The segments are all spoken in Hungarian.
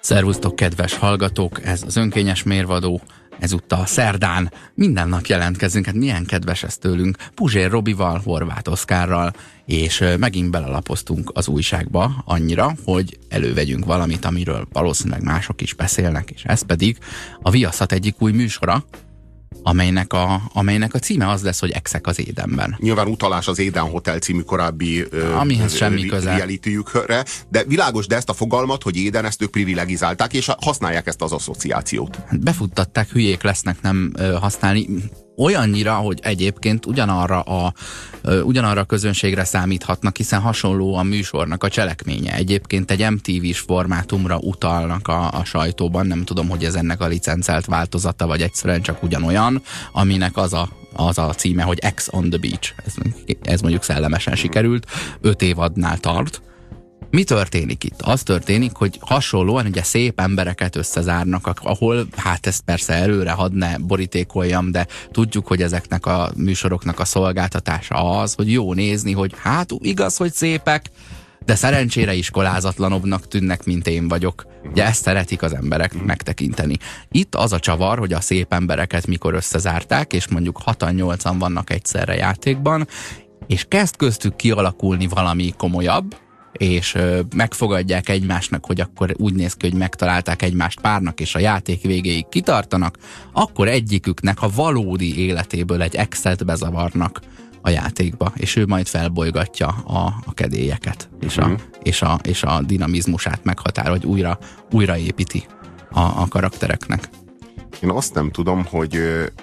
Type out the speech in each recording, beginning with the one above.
Szervusztok, kedves hallgatók! Ez az önkényes mérvadó, ezúttal szerdán. Minden nap jelentkezünk, hát milyen kedves ez tőlünk. Puzsér Robival, Horváth Oszkárral, és megint belelapoztunk az újságba annyira, hogy elővegyünk valamit, amiről valószínűleg mások is beszélnek, és ez pedig a Viaszat egyik új műsora, amelynek a címe az lesz, hogy Exek az Édenben. Nyilván utalás az Éden Hotel című korábbi amihez semmi köze. Reality-jükre, de világos, de ezt a fogalmat, hogy Éden, ezt ők privilegizálták, és használják ezt az asszociációt. Befuttatták, hülyék lesznek nem használni. Olyannyira, hogy egyébként ugyanarra a közönségre számíthatnak, hiszen hasonló a műsornak a cselekménye. Egyébként egy MTV-s formátumra utalnak a sajtóban, nem tudom, hogy ez ennek a licencelt változata, vagy egyszerűen csak ugyanolyan, aminek az a címe, hogy Ex on the Beach. Ez mondjuk szellemesen sikerült, 5 évadnál tart. Mi történik itt? Az történik, hogy hasonlóan ugye szép embereket összezárnak, ahol, hát ezt persze előre hadd ne borítékoljam, de tudjuk, hogy ezeknek a műsoroknak a szolgáltatása az, hogy jó nézni, hogy hát igaz, hogy szépek, de szerencsére iskolázatlanabbnak tűnnek, mint én vagyok. Ugye ezt szeretik az emberek megtekinteni. Itt az a csavar, hogy a szép embereket mikor összezárták, és mondjuk 6-8-an vannak egyszerre játékban, és kezd köztük kialakulni valami komolyabb, és megfogadják egymásnak, hogy akkor úgy néz ki, hogy megtalálták egymást párnak, és a játék végéig kitartanak, akkor egyiküknek a valódi életéből egy exet bezavarnak a játékba, és ő majd felbolygatja a kedélyeket, és a dinamizmusát meghatár, hogy újraépíti a karaktereknek. Én azt nem tudom, hogy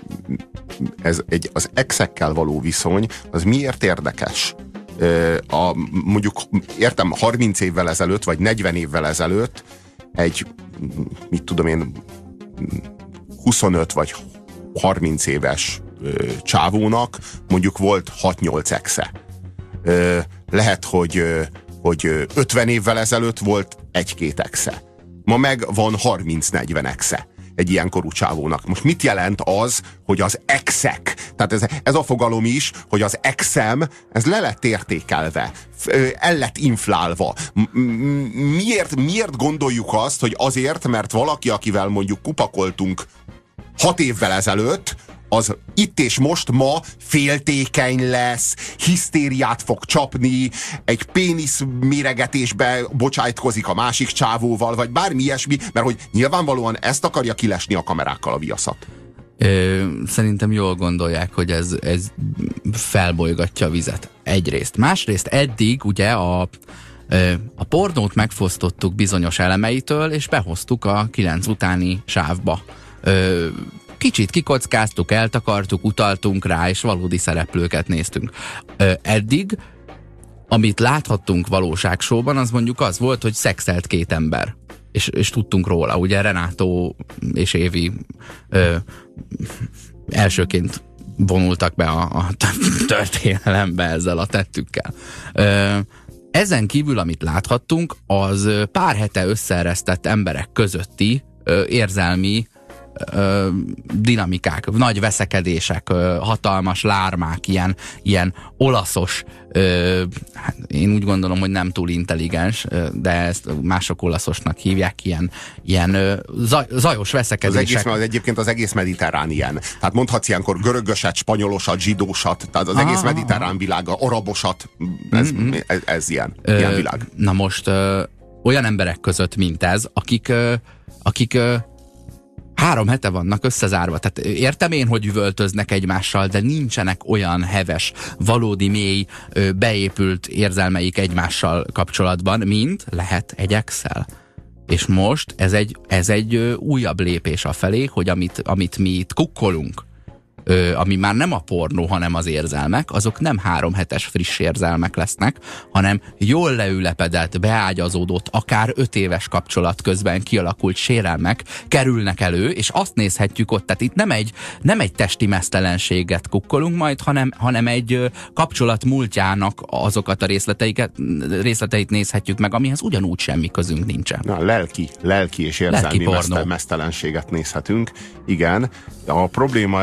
az exekkel való viszony, az miért érdekes? Mondjuk értem 30 évvel ezelőtt, vagy 40 évvel ezelőtt egy, mit tudom én, 25 vagy 30 éves csávónak mondjuk volt 6-8 exe. Lehet, hogy 50 évvel ezelőtt volt 1-2 exe. Ma meg van 30-40 exe egy ilyen korú csávónak. Most mit jelent az, hogy az exek, tehát ez a fogalom is, hogy az exem, ez le lett értékelve, el lett inflálva. Miért gondoljuk azt, hogy azért, mert valaki, akivel mondjuk kupakoltunk 6 évvel ezelőtt, az itt és most ma féltékeny lesz, hisztériát fog csapni, egy pénisz méregetésbe bocsájtkozik a másik csávóval, vagy bármi ilyesmi, mert hogy nyilvánvalóan ezt akarja kilesni a kamerákkal a Viaszat. Szerintem jól gondolják, hogy ez felbolygatja a vizet. Egyrészt. Másrészt eddig ugye a pornót megfosztottuk bizonyos elemeitől, és behoztuk a 9 utáni sávba. Kicsit kikockáztuk, eltakartuk, utaltunk rá, és valódi szereplőket néztünk. Eddig, amit láthattunk valóságsóban, az mondjuk az volt, hogy szexelt 2 ember. És tudtunk róla. Ugye Renátó és Évi elsőként vonultak be a történelembe ezzel a tettükkel. Ezen kívül, amit láthattunk, az pár hete összeeresztett emberek közötti érzelmi dinamikák, nagy veszekedések, hatalmas lármák, ilyen olaszos, én úgy gondolom, hogy nem túl intelligens, de ezt mások olaszosnak hívják, ilyen zajos veszekedések. Egyébként az egész mediterrán ilyen. Tehát mondhatsz ilyenkor görögöset, spanyolosat, zsidósat, tehát az egész mediterrán világ, arabosat, ez ilyen világ. Na most olyan emberek között, mint ez, akik 3 hete vannak összezárva. Tehát értem én, hogy üvöltöznek egymással, de nincsenek olyan heves, valódi mély, beépült érzelmeik egymással kapcsolatban, mint lehet egy Excel. És most ez egy újabb lépés afelé, hogy amit mi itt kukkolunk, ami már nem a pornó, hanem az érzelmek, azok nem 3 hetes friss érzelmek lesznek, hanem jól leülepedett, beágyazódott, akár 5 éves kapcsolat közben kialakult sérelmek kerülnek elő, és azt nézhetjük ott, tehát itt nem egy testi meztelenséget kukkolunk majd, hanem egy kapcsolat múltjának azokat a részleteit nézhetjük meg, amihez ugyanúgy semmi közünk nincsen. Na, lelki és érzelmi meztelenséget nézhetünk. Igen, a probléma ezekkel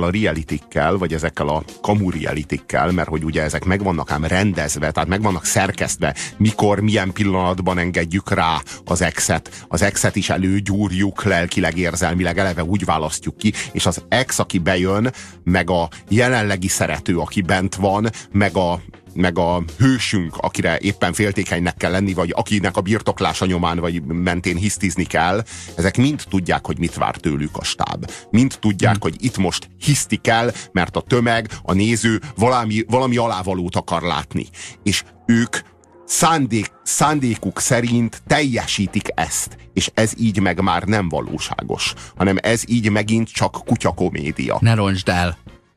a realitikkel, vagy ezekkel a kamu realitikkel, mert hogy ugye ezek meg vannak ám rendezve, tehát meg vannak szerkesztve, mikor, milyen pillanatban engedjük rá az exet is előgyúrjuk lelkileg, érzelmileg, eleve úgy választjuk ki, és az ex, aki bejön, meg a jelenlegi szerető, aki bent van, meg a hősünk, akire éppen féltékenynek kell lenni, vagy akinek a birtoklása nyomán vagy mentén hisztizni kell, ezek mind tudják, hogy mit vár tőlük a stáb. Mind tudják, hogy itt most hiszti kell, mert a tömeg, a néző valami alávalót akar látni. És ők szándékuk szerint teljesítik ezt, és ez így meg már nem valóságos, hanem ez így megint csak kutyakomédia. Ne roncsd el!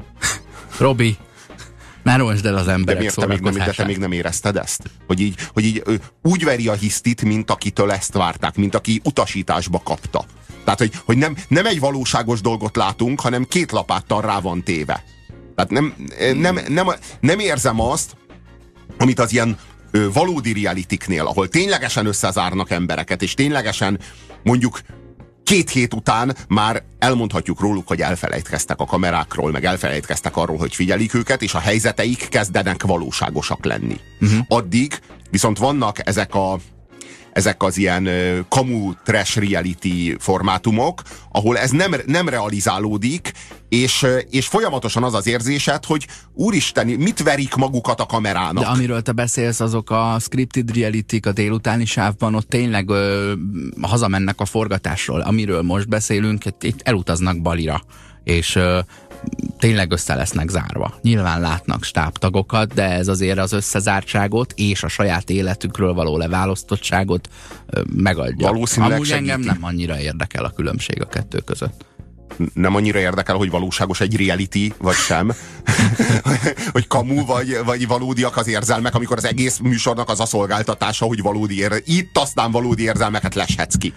Robi! Ne roncsd el az emberek szórakozását. De te még nem érezted ezt? Hogy így úgy veri a hisztit, mint akitől ezt várták, mint aki utasításba kapta. Tehát, hogy nem egy valóságos dolgot látunk, hanem két lapáttal rá van téve. Tehát nem érzem azt, amit az ilyen valódi realitiknél, ahol ténylegesen összezárnak embereket, és ténylegesen mondjuk 2 hét után már elmondhatjuk róluk, hogy elfelejtkeztek a kamerákról, meg elfelejtkeztek arról, hogy figyelik őket, és a helyzeteik kezdenek valóságosak lenni. Addig viszont vannak ezek az ilyen kamu trash reality formátumok, ahol ez nem realizálódik, és folyamatosan az az érzésed, hogy úristen, mit verik magukat a kamerának. De amiről te beszélsz, azok a scripted realityk a délutáni sávban, ott tényleg hazamennek a forgatásról. Amiről most beszélünk, itt elutaznak Balira, és tényleg össze lesznek zárva. Nyilván látnak stábtagokat, de ez azért az összezártságot és a saját életükről való leválasztottságot megadja. Valószínűleg amúgy segíti. engem nem annyira érdekel a különbség a kettő között. Nem annyira érdekel, hogy valóságos egy reality, vagy sem. Hogy kamu, vagy valódiak az érzelmek, amikor az egész műsornak az a szolgáltatása, hogy itt aztán valódi érzelmeket leshetsz ki.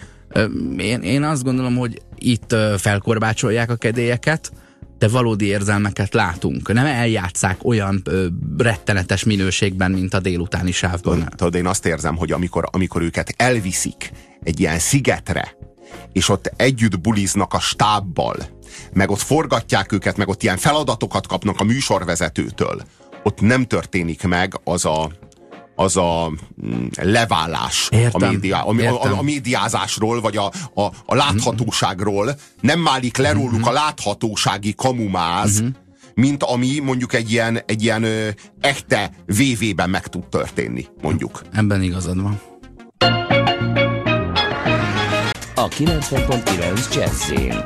Én azt gondolom, hogy itt felkorbácsolják a kedélyeket, de valódi érzelmeket látunk. Nem eljátszák olyan rettenetes minőségben, mint a délutáni sávban. Tudod, én azt érzem, hogy amikor őket elviszik egy ilyen szigetre, és ott együtt buliznak a stábbal, meg ott forgatják őket, meg ott ilyen feladatokat kapnak a műsorvezetőtől, ott nem történik meg az a leválás a médiázásról, vagy a láthatóságról, nem málik le róluk a láthatósági kamumáz, mint ami mondjuk egy ilyen echte VV-ben meg tud történni, mondjuk. Ebben igazad van. A 90.9 Jazzin.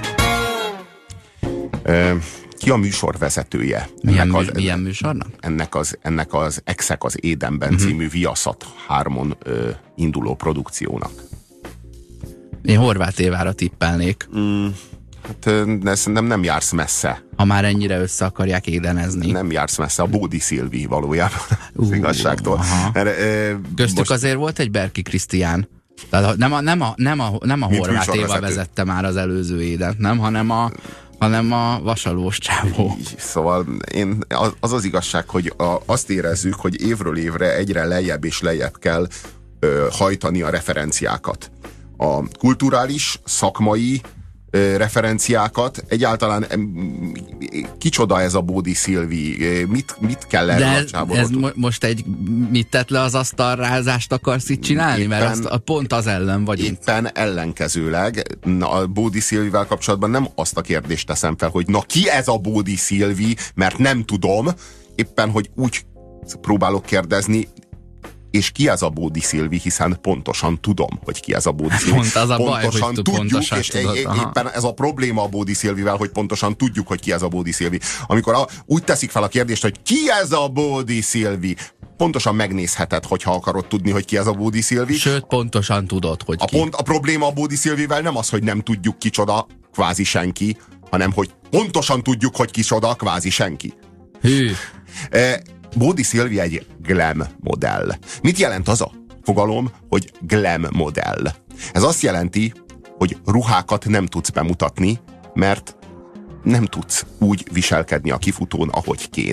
Ki a műsorvezetője? Milyen műsornak? Ennek az Exek az Édenben című Viaszat 3-on induló produkciónak. Én Horváth Évára tippelnék. De szerintem nem jársz messze. Ha már ennyire össze akarják édenezni. Nem jársz messze. A Bódi Szilvi valójában az igazságtól. Köztük azért volt egy Berki Krisztián. Tehát nem a Horváth Éva vezette már az előző édet, nem, hanem a vasalós csávó. Szóval az igazság, hogy azt érezzük, hogy évről évre egyre lejjebb és lejjebb kell hajtani a referenciákat. A kulturális, szakmai referenciákat, egyáltalán kicsoda ez a Bódi Szilvi, mit kell erre a csáborot? Ez most mit tett le az asztalrázást akarsz itt csinálni? Mert pont az ellen vagy. Éppen ellenkezőleg a Bódi Szilvivel kapcsolatban nem azt a kérdést teszem fel, hogy na ki ez a Bódi Szilvi, mert nem tudom, éppen hogy úgy próbálok kérdezni, és ki ez a Bódi Szilvi, hiszen pontosan tudom, hogy ki ez a Bódi Szilvi. Pont az a baj, hogy tudjuk, pontosan és tudod. éppen ez a probléma a Bódi Szilvivel, hogy pontosan tudjuk, hogy ki ez a Bódi Szilvi. Amikor úgy teszik fel a kérdést, hogy ki ez a Bódi Szilvi, pontosan megnézheted, hogyha akarod tudni, hogy ki ez a Bódi Szilvi. Sőt, pontosan tudod, hogy ki. A probléma a Bódi Szilvivel nem az, hogy nem tudjuk kicsoda, kvázi senki, hanem hogy pontosan tudjuk, hogy kicsoda, kvázi senki. Hű. Bódi Szilvi egy glam modell. Mit jelent az a fogalom, hogy glam modell? Ez azt jelenti, hogy ruhákat nem tudsz bemutatni, mert nem tudsz úgy viselkedni a kifutón, ahogy kéne.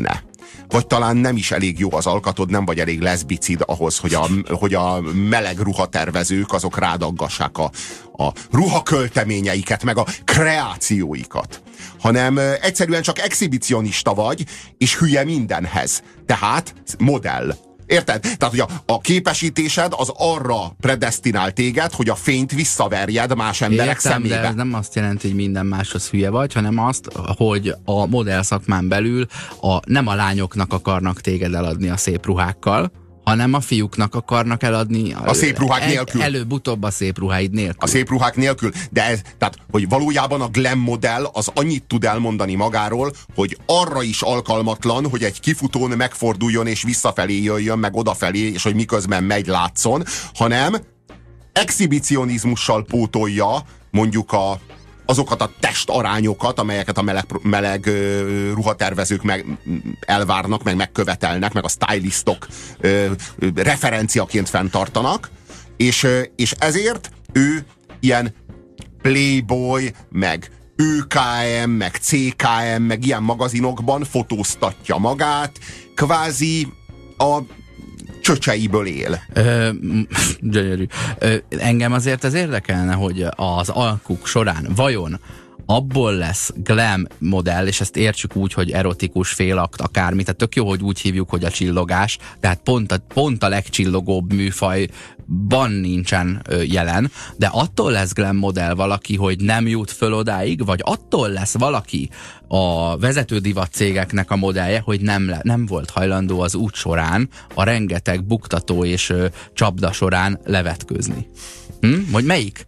vagy talán nem is elég jó az alkatod, nem vagy elég leszbicid ahhoz, hogy a meleg ruhatervezők azok rádaggassák a ruhakölteményeiket, meg a kreációikat. Hanem egyszerűen csak exhibicionista vagy, és hülye mindenhez. Tehát modell. Érted? Tehát, hogy a képesítésed az arra predesztinál téged, hogy a fényt visszaverjed más emberek szemébe. De ez nem azt jelenti, hogy minden máshoz hülye vagy, hanem azt, hogy a modell szakmán belül nem a lányoknak akarnak téged eladni a szép ruhákkal, hanem a fiúknak akarnak eladni a szép ruhák nélkül. Előbb-utóbb a szép ruháid nélkül. A szép ruhák nélkül. De ez, tehát, hogy valójában a glam modell az annyit tud elmondani magáról, hogy arra is alkalmatlan, hogy egy kifutón megforduljon és visszafelé jöjjön, meg odafelé, és hogy miközben megy látszon, hanem exhibicionizmussal pótolja mondjuk azokat a testarányokat, amelyeket a meleg ruhatervezők elvárnak, meg megkövetelnek, meg a stylistok referenciaként fenntartanak, és ezért ő ilyen Playboy, meg ÖKM, meg CKM, meg ilyen magazinokban fotóztatja magát, kvázi a csöcseiből él. Gyönyörű. Engem azért ez érdekelne, hogy az alkuk során vajon abból lesz glam modell, és ezt értsük úgy, hogy erotikus félakt, akármi, tehát tök jó, hogy úgy hívjuk, hogy a csillogás, tehát pont a legcsillogóbb műfajban nincsen jelen, de attól lesz glam modell valaki, hogy nem jut föl odáig, vagy attól lesz valaki a vezető divat cégeknek a modellje, hogy nem volt hajlandó az út során, a rengeteg buktató és csapda során levetkőzni. Vagy melyik?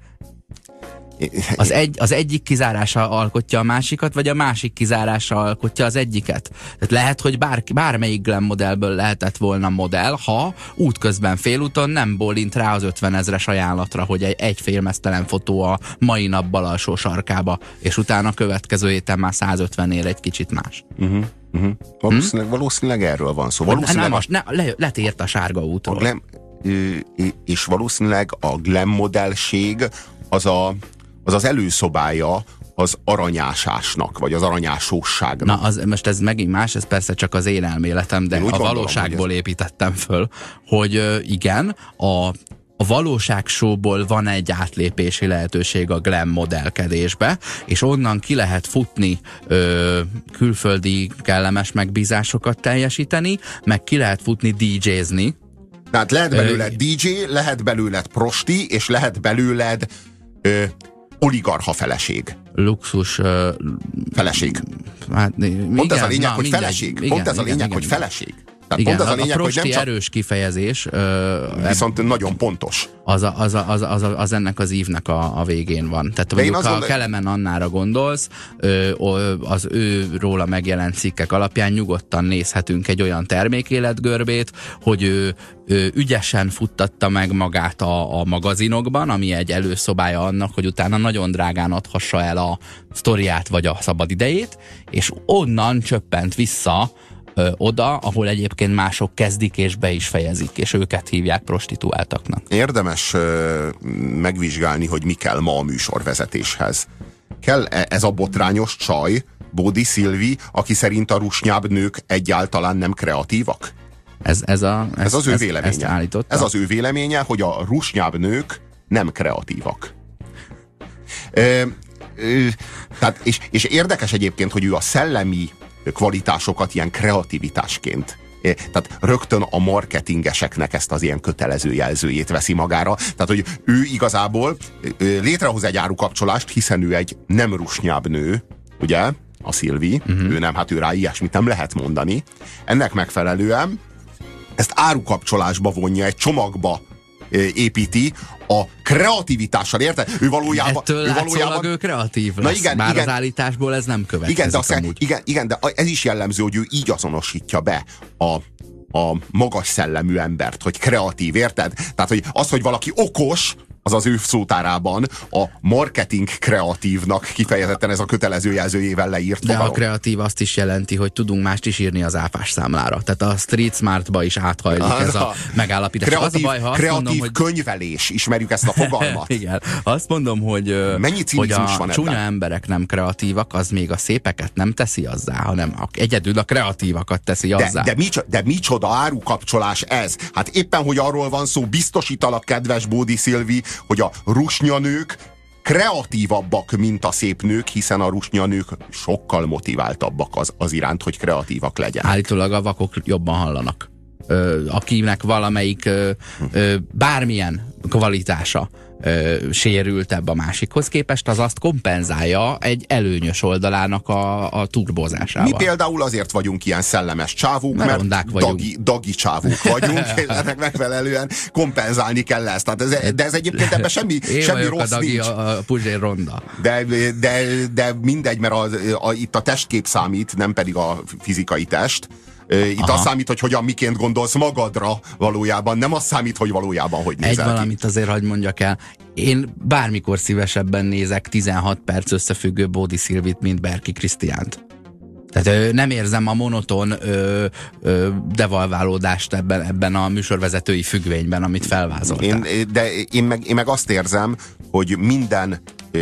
Az egyik kizárása alkotja a másikat, vagy a másik kizárása alkotja az egyiket. Tehát lehet, hogy bármelyik glam modellből lehetett volna modell, ha útközben félúton nem bólint rá az 50 000-es ajánlatra, hogy egy félmeztelen fotó a mai nap bal alsó sarkába, és utána a következő héten már 150 ér egy kicsit más. Valószínűleg erről van szó. Letért a sárga útról. És valószínűleg a glam modellség az előszobája az aranyásásnak, vagy az aranyásóságnak. Na, most ez megint más, ez persze csak az én elméletem, de a valóságból építettem föl, hogy igen, a valóságsóból van egy átlépési lehetőség a glam modellkedésbe, és onnan ki lehet futni külföldi kellemes megbízásokat teljesíteni, meg ki lehet futni DJ-zni. Tehát lehet belőled DJ, lehet belőled prosti, és lehet belőled oligarcha feleség. Luxus feleség. Hát, pont ez a lényeg, hogy feleség. Pont ez a lényeg, hogy feleség. Tehát igen, pont ez a lényeg, a prosti hogy nem csak... erős kifejezés. Viszont nagyon pontos. Az ennek az ívnek a végén van. Tehát mondjuk, ha Kelemen Annára gondolsz, az ő róla megjelent cikkek alapján nyugodtan nézhetünk egy olyan termékéletgörbét, hogy ő ügyesen futtatta meg magát a magazinokban, ami egy előszobája annak, hogy utána nagyon drágán adhassa el a sztoriát vagy a szabadidejét, és onnan csöppent vissza oda, ahol egyébként mások kezdik és be is fejezik, és őket hívják prostituáltaknak. Érdemes megvizsgálni, hogy mi kell ma a műsorvezetéshez. Kell ez a botrányos csaj, Bódi Szilvi, aki szerint a rusnyább nők egyáltalán nem kreatívak? Ez az ő véleménye. Ez az ő véleménye, hogy a rusnyább nők nem kreatívak. Tehát, és érdekes egyébként, hogy ő a szellemi kvalitásokat ilyen kreativitásként. Tehát rögtön a marketingeseknek ezt az ilyen kötelező jelzőjét veszi magára. Tehát, hogy ő igazából létrehoz egy árukapcsolást, hiszen ő egy nem rusnyább nő, ugye, a Szilvi, ő nem, hát ő rá ilyesmit nem lehet mondani. Ennek megfelelően ezt árukapcsolásba vonja, egy csomagba építi a kreativitással, érted? Ő valójában ő kreatív lesz. Igen, bár az állításból ez nem következik. Igen, de ez is jellemző, hogy ő így azonosítja be a magas szellemű embert, hogy kreatív, érted? Tehát, hogy az, hogy valaki okos, az az ő szótárában a marketing kreatívnak kifejezetten ez a kötelező jelzőjével leírt De fogalom. a kreatív azt is jelenti, hogy tudunk mást is írni az áfás számlára. Tehát a Street Smartba is áthajlik ez a megállapítás. Kreatív, az a baj, ha azt kreatív mondom, hogy... könyvelés, ismerjük ezt a fogalmat. Igen. Azt mondom, hogy cinizmus a van csúnya ebben? emberek nem kreatívak, az még a szépeket nem teszi azzá, hanem egyedül a kreatívakat teszi azzá. De micsoda árukapcsolás ez? Hát éppen, hogy arról van szó, biztosítalak, kedves Bódi Szilvi, hogy a rusnyanők kreatívabbak, mint a szép nők, hiszen a rusnyanők sokkal motiváltabbak az iránt, hogy kreatívak legyenek. Állítólag a vakok jobban hallanak. Akinek valamelyik bármilyen kvalitása sérültebb a másikhoz képest, az azt kompenzálja egy előnyös oldalának a turbozásával. Mi például azért vagyunk ilyen szellemes csávók, mert dagi csávók vagyunk, és ennek megfelelően kompenzálni kell ezt. Tehát de ez egyébként ebben semmi rossz a nincs. A Puzsér ronda. De mindegy, mert itt a testkép számít, nem pedig a fizikai test. Itt az számít, hogy hogyan, miként gondolsz magadra valójában, nem az számít, hogy valójában hogy nézel Egy valamit azért hadd mondjak el. Én bármikor szívesebben nézek 16 perc összefüggő Bódi Szilvit, mint Berki Krisztiánt. Tehát nem érzem a monoton devalválódást ebben a műsorvezetői függvényben, amit felvázoltál. Én meg azt érzem, hogy minden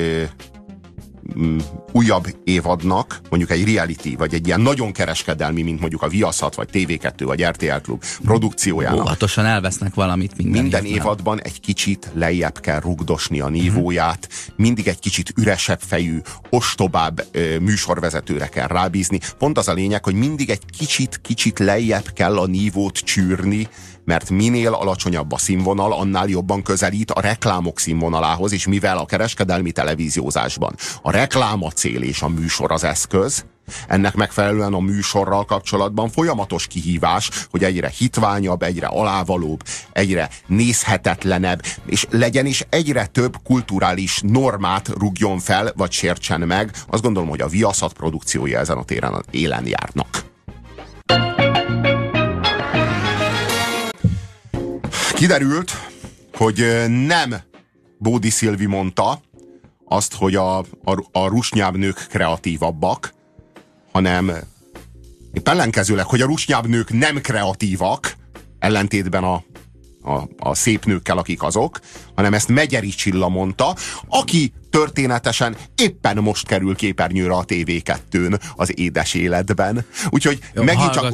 újabb évadnak, mondjuk egy reality, vagy egy ilyen nagyon kereskedelmi, mint mondjuk a Viaszat, vagy TV2, vagy RTL Klub produkciójának. Óvatosan elvesznek valamit minden évadban egy kicsit lejjebb kell rugdosni a nívóját, mindig egy kicsit üresebb fejű, ostobább műsorvezetőre kell rábízni. Pont az a lényeg, hogy mindig egy kicsit lejjebb kell a nívót csűrni, mert minél alacsonyabb a színvonal, annál jobban közelít a reklámok színvonalához, és mivel a kereskedelmi televíziózásban a reklám a cél és a műsor az eszköz, ennek megfelelően a műsorral kapcsolatban folyamatos kihívás, hogy egyre hitványabb, egyre alávalóbb, egyre nézhetetlenebb, és legyen is egyre több kulturális normát rúgjon fel, vagy sértsen meg. Azt gondolom, hogy a Viaszat produkciója ezen a téren élen járnak. Kiderült, hogy nem Bódi Szilvi mondta azt, hogy a rusnyább nők kreatívabbak, hanem épp ellenkezőleg, hogy a rusnyább nők nem kreatívak, ellentétben a szép nőkkel, akik azok, hanem ezt Megyeri Csilla mondta, aki történetesen éppen most kerül képernyőre a TV2-n az Édes életben. Úgyhogy jó, megint csak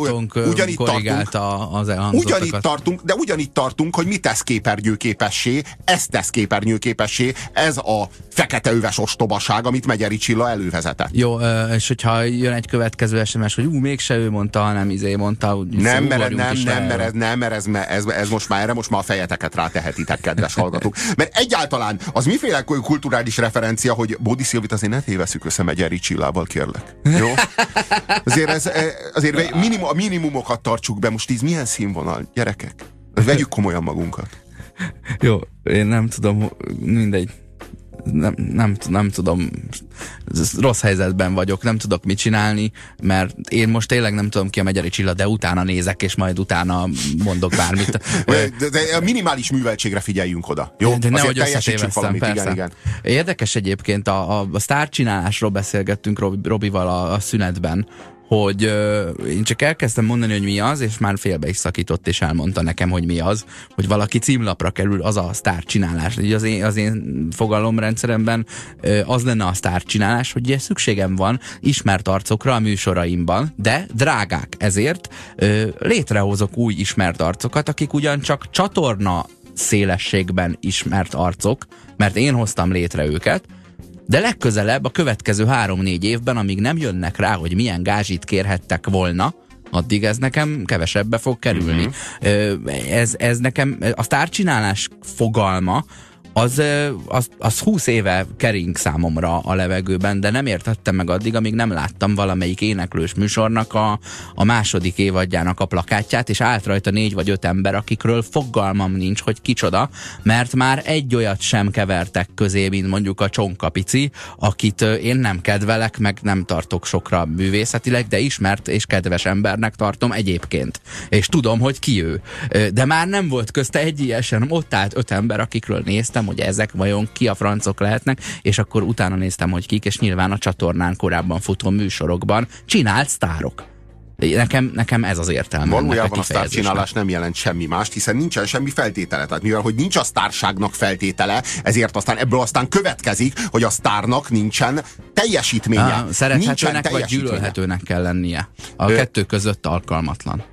ugyanitt tartunk, hogy mi tesz képernyőképessé, ezt tesz képernyőképessé, ez a fekete öves ostobaság, amit Megyeri Csilla elővezetett. Jó, és hogyha jön egy következő SMS, hogy mégse ő mondta, hanem mondta, ez most már erre a fejeteket rátehetitek, kedves hallgatók. Mert egyáltalán az miféle kulturális referencia, hogy Bódi Szilvit azért ne tévesszük össze Megyeri Csillával, kérlek. Jó? Azért a minimumokat tartsuk be. Most ez milyen színvonal, gyerekek? Vegyük komolyan magunkat. Jó, én nem tudom, mindegy. Nem tudom, rossz helyzetben vagyok, nem tudok mit csinálni, mert én most tényleg nem tudom ki a Megyeri Csilla, de utána nézek, és majd utána mondok bármit. De a minimális műveltségre figyeljünk oda. Jó? De nehogy összetévesztem, persze. Igen. Érdekes egyébként, a sztárcsinálásról beszélgettünk Robival a szünetben, hogy én csak elkezdtem mondani, hogy mi az, és már félbe is szakított, és elmondta nekem, hogy mi az, hogy valaki címlapra kerül, az a sztárcsinálás. Az én fogalomrendszeremben az lenne a sztárcsinálás, hogy ugye szükségem van ismert arcokra a műsoraimban, de drágák. Ezért létrehozok új ismert arcokat, akik ugyancsak csatorna szélességben ismert arcok, mert én hoztam létre őket, de legközelebb a következő 3-4 évben, amíg nem jönnek rá, hogy milyen gázsit kérhettek volna, addig ez nekem kevesebbe fog kerülni. Ez nekem, a sztárcsinálás fogalma, az 20 éve kering számomra a levegőben, de nem értettem meg addig, amíg nem láttam valamelyik éneklős műsornak a második évadjának a plakátját, és állt rajta 4 vagy 5 ember, akikről fogalmam nincs, hogy kicsoda, mert már egy olyat sem kevertek közé, mint mondjuk a Csonkapici, akit én nem kedvelek, meg nem tartok sokra művészetileg, de ismert és kedves embernek tartom egyébként. És tudom, hogy ki ő. De már nem volt közte egy ilyen sem, ott állt 5 ember, akikről néztem, néztem, hogy ezek vajon ki a francok lehetnek, és akkor utána néztem, hogy kik, és nyilván a csatornán korábban futó műsorokban csinált sztárok. Nekem ez az értelme. Valójában a sztárcsinálás nem jelent semmi mást, hiszen nincsen semmi feltétele. Tehát mivel, hogy nincs a sztárságnak feltétele, ezért ebből következik, hogy a sztárnak nincsen teljesítménye. Szerethetőnek vagy gyűlölhetőnek kell lennie. A kettő között alkalmatlan.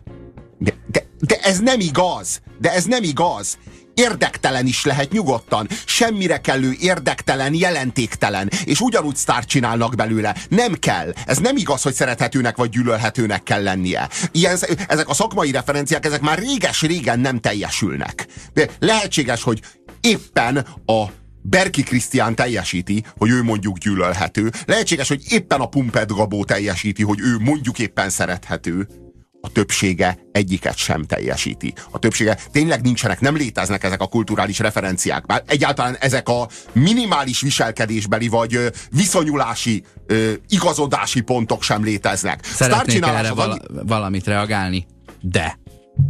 De ez nem igaz! De ez nem igaz! Érdektelen is lehet nyugodtan. Semmire kellő érdektelen, jelentéktelen. És ugyanúgy sztárt csinálnak belőle. Nem kell. Ez nem igaz, hogy szerethetőnek vagy gyűlölhetőnek kell lennie. Ezek a szakmai referenciák, ezek már réges-régen nem teljesülnek. De lehetséges, hogy éppen a Berki Krisztián teljesíti, hogy ő mondjuk gyűlölhető. Lehetséges, hogy éppen a Pumped Gabó teljesíti, hogy ő mondjuk éppen szerethető. A többsége egyiket sem teljesíti. A többsége tényleg nincsenek, nem léteznek ezek a kulturális referenciák. Bár egyáltalán ezek a minimális viselkedésbeli vagy viszonyulási, igazodási pontok sem léteznek. Szeretnék erre valamit reagálni? De.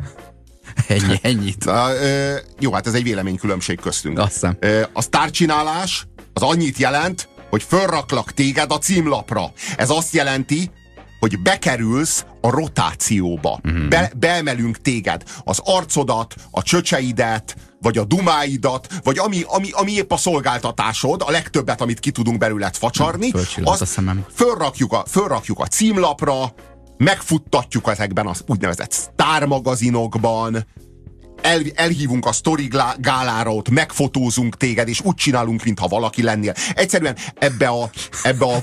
Ennyit. Jó, hát ez egy véleménykülönbség köztünk. Azt hiszem. A sztárcsinálás az annyit jelent, hogy fölraklak téged a címlapra. Ez azt jelenti, hogy bekerülsz a rotációba. Beemelünk téged. Az arcodat, a csöcseidet, vagy a dumáidat, vagy ami épp a szolgáltatásod, a legtöbbet, amit ki tudunk belőled facsarni, azt fölrakjuk a címlapra, megfuttatjuk ezekben az úgynevezett sztármagazinokban, elhívunk a Story gálára, ott megfotózunk téged, és úgy csinálunk, mintha valaki lennél. Egyszerűen ebbe a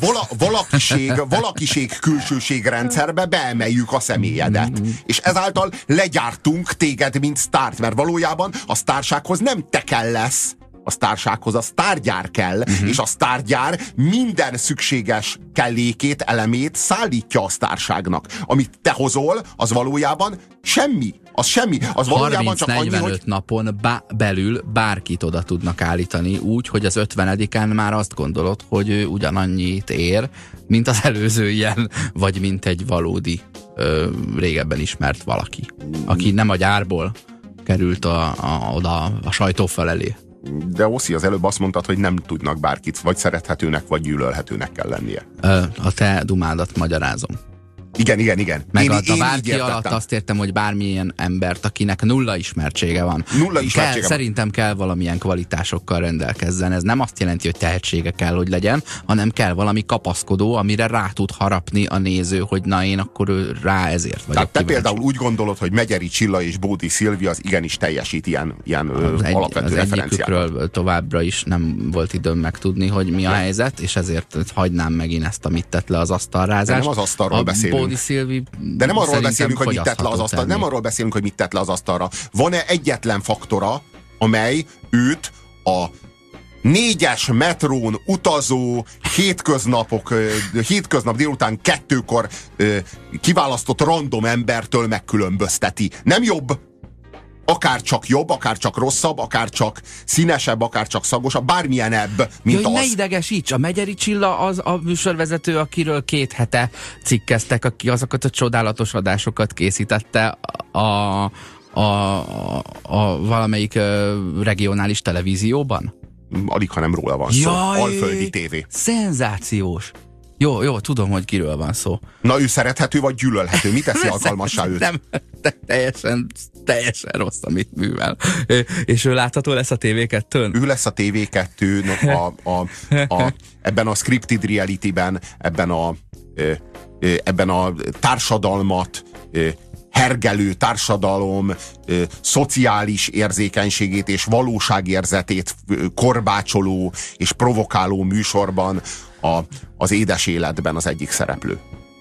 valakiség külsőség rendszerbe beemeljük a személyedet. És ezáltal legyártunk téged, mint sztárt, mert valójában a sztársághoz nem te kell lesz, a sztársághoz a sztárgyár kell, és a sztárgyár minden szükséges kellékét, elemét szállítja a sztárságnak. Amit te hozol, az valójában semmi. Az semmi. Az valójában csak annyi, hogy... 30-45 napon belül bárkit oda tudnak állítani úgy, hogy az 50-en már azt gondolod, hogy ő ugyanannyit ér, mint az előző ilyen, vagy mint egy valódi régebben ismert valaki, aki nem a gyárból került oda a sajtófal elé. De Oszi, az előbb azt mondtad, hogy nem tudnak bárkit, vagy szerethetőnek, vagy gyűlölhetőnek kell lennie. A te dumádat magyarázom. Igen. Meg a bárki alatt azt értem, hogy bármilyen embert, akinek nulla ismertsége van. Szerintem kell valamilyen kvalitásokkal rendelkezzen. Ez nem azt jelenti, hogy tehetsége kell, hogy legyen, hanem kell valami kapaszkodó, amire rá tud harapni a néző, hogy na én akkor rá ezért vagyok. Tehát te például úgy gondolod, hogy Megyeri Csilla és Bódi Szilvi az igenis teljesít ilyen alapvető referenciákat. Egyikükről továbbra is nem volt időm megtudni, hogy mi a helyzet, és ezért hagynám megint ezt, amit tett le az asztalrázást. Nem az asztalról beszélünk. De nem arról beszélünk, hogy mit tett le az asztalra. Nem arról beszélünk, hogy mit tett le az asztalra. Van-e egyetlen faktora, amely őt a 4-es metrón utazó hétköznap délután 2-kor kiválasztott random embertől megkülönbözteti? Nem jobb? Akár csak jobb, akár csak rosszabb, akár csak színesebb, akár csak szagosabb, bármilyen ebb, mint az. Ne idegesíts! A Megyeri Csilla az a műsorvezető, akiről 2 hete cikkeztek, aki azokat a csodálatos adásokat készítette a valamelyik regionális televízióban? Alig, ha nem róla van szó. Alföldi tévé. Szenzációs! Jó, tudom, hogy kiről van szó. Na, ő szerethető vagy gyűlölhető? Mi teszi alkalmassá őt? Nem, teljesen rossz, amit művel. És ő látható lesz a TV2-n? Ő lesz a TV2-n, ebben a scripted reality-ben, ebben a társadalmat hergelő társadalom szociális érzékenységét és valóságérzetét korbácsoló és provokáló műsorban az édes életben az egyik szereplő.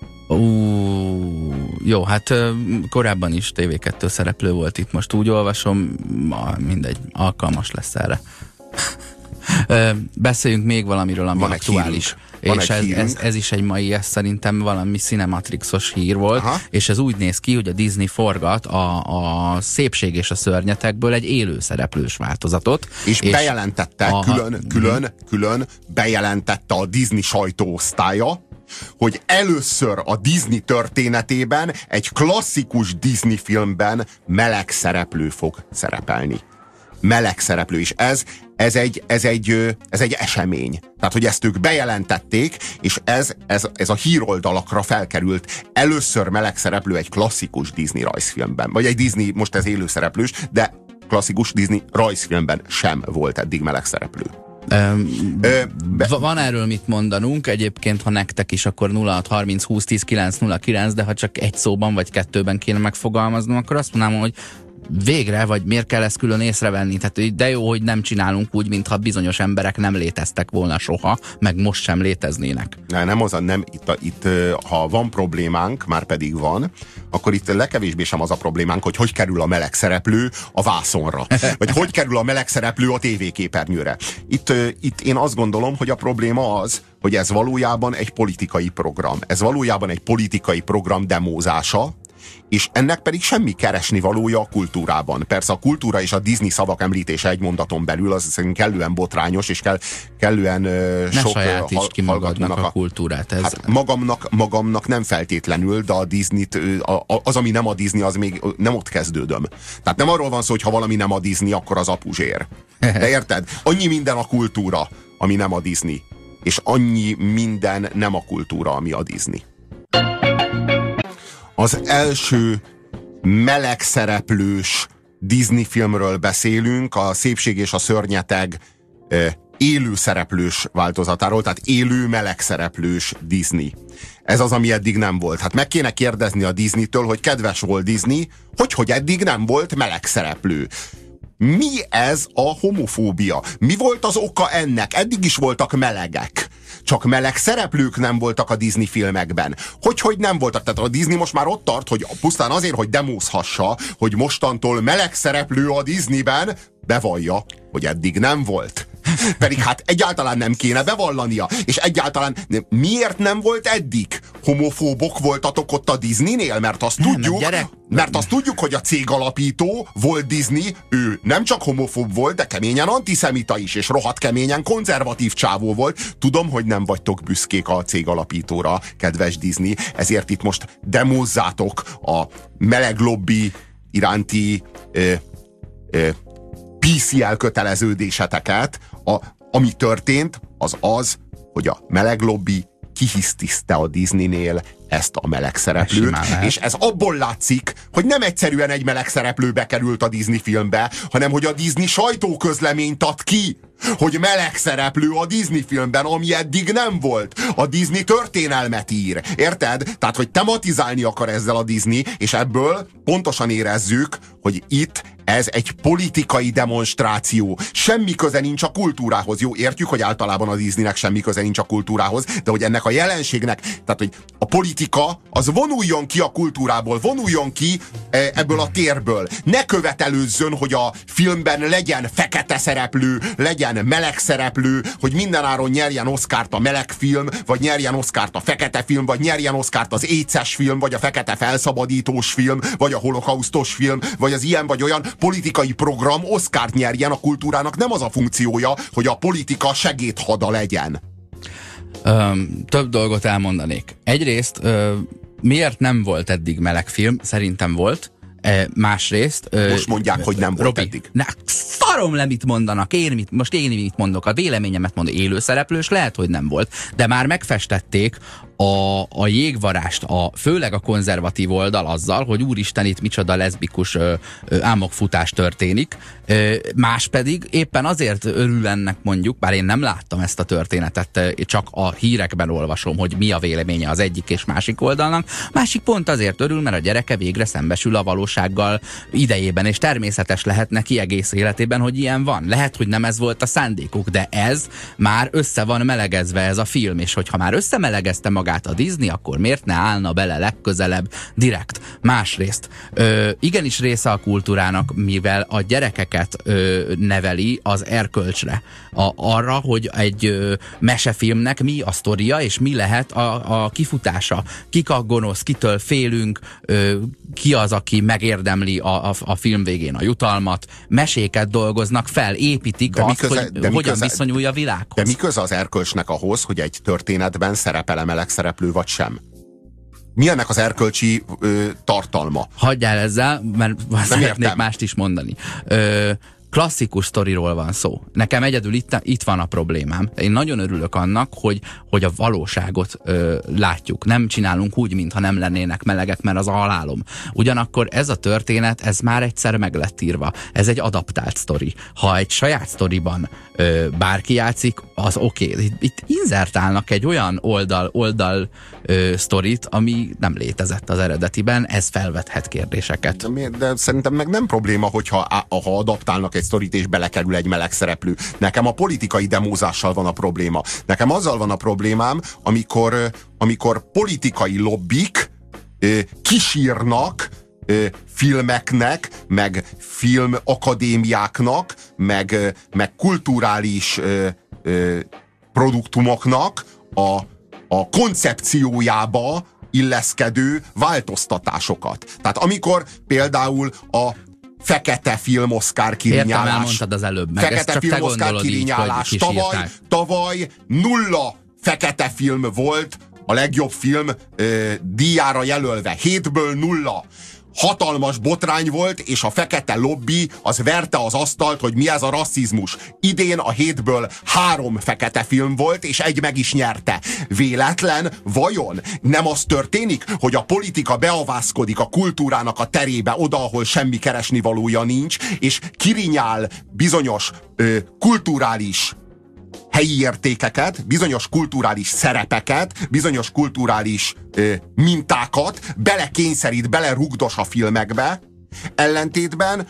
Jó, hát korábban is TV2 szereplő volt, itt most úgy olvasom, mindegy, alkalmas lesz erre. Beszéljünk még valamiről, ami aktuális. És ez is egy mai, ez szerintem valami Cinematrixos hír volt, és ez úgy néz ki, hogy a Disney forgat a Szépség és a szörnyetekből egy élő szereplős változatot. És bejelentette, külön bejelentette a Disney sajtóosztálya, hogy először a Disney történetében egy klasszikus Disney filmben meleg szereplő fog szerepelni. meleg szereplő, és ez egy esemény. Tehát, hogy ezt ők bejelentették, és ez a híroldalakra felkerült. Először meleg szereplő egy klasszikus Disney rajzfilmben. Vagy egy Disney, most ez élő szereplős, de klasszikus Disney rajzfilmben sem volt eddig meleg szereplő. Van erről mit mondanunk, egyébként ha nektek is, akkor 0630 20 10 909, de ha csak egy szóban vagy kettőben kéne megfogalmaznom, akkor azt mondanám, hogy végre, vagy miért kell ezt külön észrevenni? Tehát de jó, hogy nem csinálunk úgy, mintha bizonyos emberek nem léteztek volna soha, meg most sem léteznének. Itt ha van problémánk, már pedig van, akkor itt legkevésbé sem az a problémánk, hogy kerül a meleg szereplő a vászonra, vagy hogy kerül a meleg szereplő a tévéképernyőre. Itt én azt gondolom, hogy a probléma az, hogy ez valójában egy politikai program. Ez valójában egy politikai program demózása, és ennek pedig semmi keresni valója a kultúrában. Persze a kultúra és a Disney szavak említése egy mondaton belül az szerintem kellően botrányos, és kellően sok sajátíts ki magadnak a kultúrát. Hát magamnak nem feltétlenül, de a Disney-t, az, ami nem a Disney, az még nem ott kezdődöm. Tehát nem arról van szó, hogy ha valami nem a Disney, akkor az apuzsér. De érted? Annyi minden a kultúra, ami nem a Disney. És annyi minden nem a kultúra, ami a Disney. Az első meleg szereplős Disney filmről beszélünk, a Szépség és a szörnyeteg élő szereplős változatáról, tehát élő meleg szereplős Disney. Ez az, ami eddig nem volt. Hát meg kéne kérdezni a Disneytől, hogy kedves volt Disney, hogy eddig nem volt meleg szereplő. Mi ez a homofóbia? Mi volt az oka ennek? Eddig is voltak melegek. Csak meleg szereplők nem voltak a Disney filmekben. Hogy nem voltak? Tehát a Disney most már ott tart, hogy pusztán azért, hogy demózhassa, hogy mostantól meleg szereplő a Disneyben, bevallja, hogy eddig nem volt. Pedig hát egyáltalán nem kéne bevallania. És egyáltalán miért nem volt eddig? Homofóbok voltatok ott a Disneynél? Mert azt tudjuk, hogy a cég alapító Walt Disney, ő nem csak homofób volt, de keményen antiszemita is, és rohadt keményen konzervatív csávó volt. Tudom, hogy nem vagytok büszkék a cég alapítóra, kedves Disney, ezért itt most demózzátok a meleg lobby iránti PC elköteleződéseteket. Ami történt, az, hogy a meleg lobby kihisztiszte a Disneynél ezt a meleg szereplőt, és ez abból látszik, hogy nem egyszerűen egy meleg szereplő bekerült a Disney filmbe, hanem hogy a Disney sajtóközleményt ad ki, hogy meleg szereplő a Disney filmben, ami eddig nem volt. A Disney történelmet ír. Érted? Tehát, hogy tematizálni akar ezzel a Disney, és ebből pontosan érezzük, hogy itt ez egy politikai demonstráció. Semmi köze nincs a kultúrához. Jó, értjük, hogy általában a Disneynek semmi köze nincs a kultúrához, de hogy ennek a jelenségnek, tehát, hogy a politika az vonuljon ki a kultúrából, vonuljon ki ebből a térből. Ne követelőzzön, hogy a filmben legyen fekete szereplő, legyen meleg szereplő, hogy mindenáron nyerjen Oscart a meleg film, vagy nyerjen Oscart a fekete film, vagy nyerjen Oscart az AIDS-es film, vagy a fekete felszabadítós film, vagy a holokausztos film, vagy az ilyen vagy olyan politikai program Oscart nyerjen. A kultúrának nem az a funkciója, hogy a politika segédhada legyen. Több dolgot elmondanék. Egyrészt, miért nem volt eddig meleg film? Szerintem volt. Másrészt... Most mondják, hogy nem volt eddig. Szarom le, mit mondanak. Most én mit mondok. A véleményemet mondom, élőszereplős, lehet, hogy nem volt. De már megfestették a jégvarást, főleg a konzervatív oldal azzal, hogy úristen, itt micsoda leszbikus álmokfutás történik. Más pedig éppen azért örül ennek, mondjuk, bár én nem láttam ezt a történetet, csak a hírekben olvasom, hogy mi a véleménye az egyik és másik oldalnak. Másik pont azért örül, mert a gyereke végre szembesül a valósággal idejében, és természetes lehet neki egész életében, hogy ilyen van. Lehet, hogy nem ez volt a szándékuk, de ez már össze van melegezve, ez a film, és hogyha már összemelegezte magát a Disney, akkor miért ne állna bele legközelebb direkt? Másrészt, igenis része a kultúrának, mivel a gyerekeket neveli az erkölcsre. Arra, hogy egy mesefilmnek mi a sztoria, és mi lehet a kifutása. Kik a gonosz, kitől félünk, ki az, aki megérdemli a film végén a jutalmat. Meséket dolgoznak fel, építik hogy hogyan viszonyulja a világhoz. De mi köze az erkölcsnek ahhoz, hogy egy történetben szerepel-e meleg szereplő, vagy sem? Mi ennek az erkölcsi tartalma? Hagyjál ezzel, mert szeretnék mást is mondani. klasszikus sztoriról van szó. Nekem egyedül itt van a problémám. Én nagyon örülök annak, hogy a valóságot látjuk. Nem csinálunk úgy, mintha nem lennének melegek, mert az a halálom. Ugyanakkor ez a történet, ez már egyszer meg lett írva. Ez egy adaptált sztori. Ha egy saját sztoriban bárki játszik, az oké. Itt inzertálnak egy olyan oldal sztorit, ami nem létezett az eredetiben, ez felvethet kérdéseket. De szerintem meg nem probléma, hogyha ha adaptálnak egy sztorit és belekerül egy meleg szereplő. Nekem a politikai demózással van a probléma. Nekem azzal van a problémám, amikor politikai lobbik kisírnak filmeknek, meg filmakadémiáknak, meg kulturális produktumoknak a koncepciójába illeszkedő változtatásokat. Tehát amikor például a fekete film Oscar kirinyálás. Értem, elmondtad az előbb. Meg fekete film Oscar kirinyálás. Tavaly 0 fekete film volt a legjobb film díjára jelölve. 7-ből 0. Hatalmas botrány volt, és a fekete lobby az verte az asztalt, hogy mi ez a rasszizmus. Idén a 7-ből 3 fekete film volt, és 1 meg is nyerte. Véletlen? Vajon nem az történik, hogy a politika beavászkodik a kultúrának a terébe, oda, ahol semmi keresnivalója nincs, és kirinyál bizonyos kulturális helyi értékeket, bizonyos kulturális szerepeket, bizonyos kulturális mintákat belekényszerít, belerugdos a filmekbe, ellentétben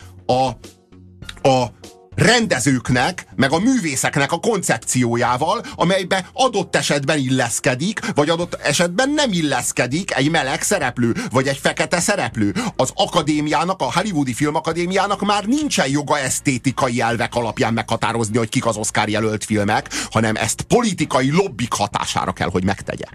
a rendezőknek, meg a művészeknek a koncepciójával, amelybe adott esetben illeszkedik, vagy adott esetben nem illeszkedik egy meleg szereplő, vagy egy fekete szereplő. Az akadémiának, a Hollywoodi Filmakadémiának már nincsen joga esztétikai elvek alapján meghatározni, hogy kik az Oscar jelölt filmek, hanem ezt politikai lobbik hatására kell, hogy megtegye.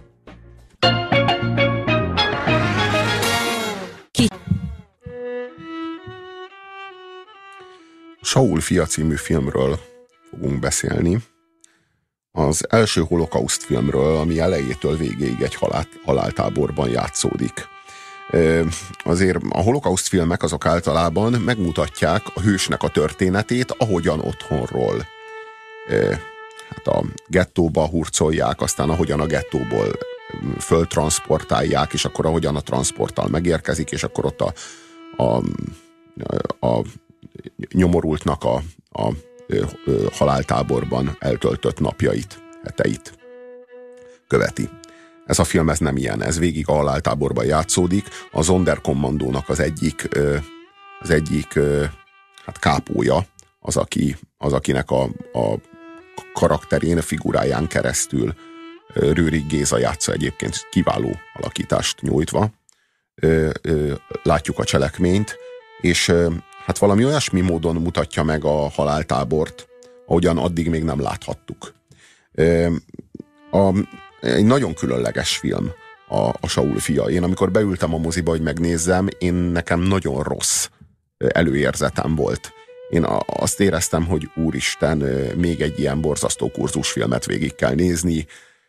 Saul fia című filmről fogunk beszélni. Az első holokauszt filmről, ami elejétől végéig egy haláltáborban játszódik. Azért a holokauszt filmek azok általában megmutatják a hősnek a történetét, ahogyan otthonról. Hát a gettóba hurcolják, aztán ahogyan a gettóból föltranszportálják, és akkor ahogyan a transporttal megérkezik, és akkor ott a nyomorultnak a haláltáborban eltöltött napjait, heteit követi. Ez a film ez nem ilyen, ez végig a haláltáborban játszódik. A Sonderkommandónak az egyik hát kápója, akinek a karakterén, a figuráján keresztül Rőrig Géza játsza, egyébként kiváló alakítást nyújtva. Látjuk a cselekményt, és hát valami olyasmi módon mutatja meg a haláltábort, ahogyan addig még nem láthattuk. Egy nagyon különleges film a Saul fia. Én amikor beültem a moziba, hogy megnézzem, nekem nagyon rossz előérzetem volt. Én azt éreztem, hogy úristen, még egy ilyen borzasztó kurzusfilmet végig kell nézni,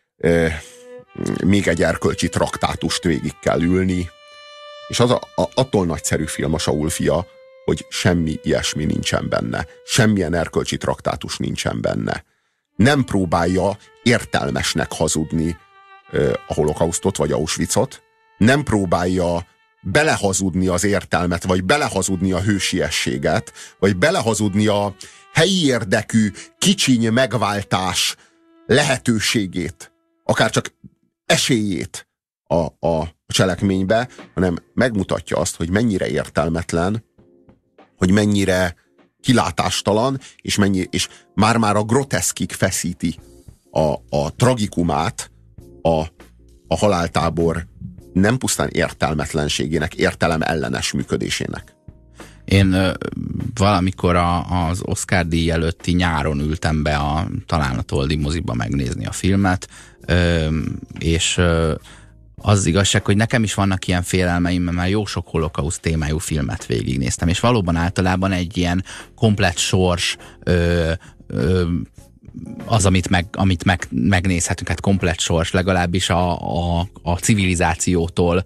még egy erkölcsi traktátust végig kell ülni, és az attól nagyszerű film a Saul fia, hogy semmi ilyesmi nincsen benne. Semmilyen erkölcsi traktátus nincsen benne. Nem próbálja értelmesnek hazudni a holokausztot vagy Auschwitzot, nem próbálja belehazudni az értelmet, vagy belehazudni a hősiességet, vagy belehazudni a helyi érdekű, kicsiny megváltás lehetőségét, akár csak esélyét a cselekménybe, hanem megmutatja azt, hogy mennyire értelmetlen, hogy mennyire kilátástalan, és már-már a groteszkig feszíti a tragikumát a haláltábor nem pusztán értelmetlenségének, értelem ellenes működésének. Én valamikor az Oscar-díj előtti nyáron ültem be talán a Toldi moziba megnézni a filmet, és az igazság, hogy nekem is vannak ilyen félelmeim, mert már jó sok holokauszt témájú filmet végignéztem, és valóban általában egy ilyen komplett sors az, amit megnézhetünk, hát komplett sors, legalábbis a civilizációtól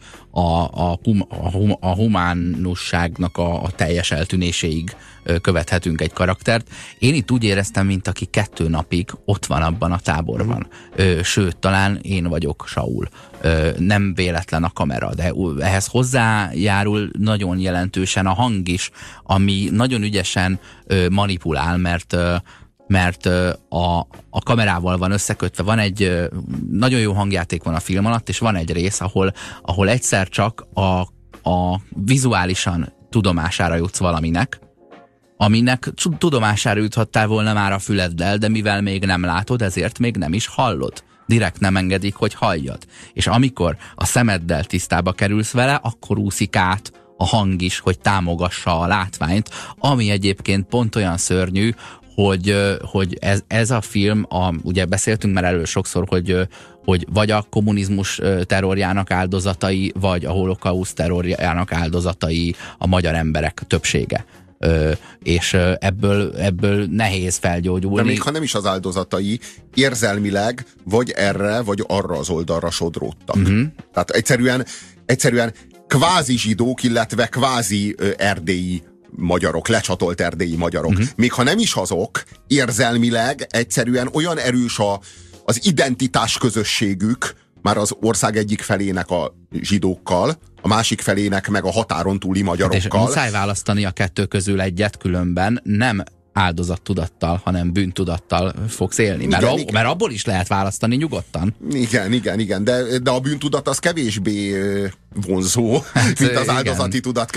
a humánusságnak a teljes eltűnéséig követhetünk egy karaktert. Én itt úgy éreztem, mint aki 2 napig ott van abban a táborban. Sőt, talán én vagyok Saul. Nem véletlen a kamera, de ehhez hozzájárul nagyon jelentősen a hang is, ami nagyon ügyesen manipulál, mert a kamerával van összekötve. Van egy nagyon jó hangjáték van a film alatt, és van egy rész, ahol egyszer csak a vizuálisan tudomására jutsz valaminek, aminek tudomására juthattál volna már a füleddel, de mivel még nem látod, ezért még nem is hallod. Direkt nem engedik, hogy halljad. És amikor a szemeddel tisztába kerülsz vele, akkor úszik át a hang is, hogy támogassa a látványt, ami egyébként pont olyan szörnyű, hogy ez a film, ugye beszéltünk már előbb sokszor, hogy vagy a kommunizmus terrorjának áldozatai, vagy a holokauszt terrorjának áldozatai a magyar emberek többsége. És ebből nehéz felgyógyulni. De még ha nem is az áldozatai, érzelmileg vagy erre, vagy arra az oldalra sodródtak. Tehát egyszerűen kvázi zsidók, illetve kvázi erdélyi magyarok, lecsatolt erdélyi magyarok. Még ha nem is azok, érzelmileg egyszerűen olyan erős az identitás közösségük, már az ország egyik felének a zsidókkal, a másik felének meg a határon túli magyarokkal. És muszáj választani a 2 közül egyet, különben nem áldozattudattal, hanem bűntudattal fogsz élni. Mert abból is lehet választani nyugodtan. Igen. De a bűntudat az kevésbé vonzó, mint az áldozati tudat.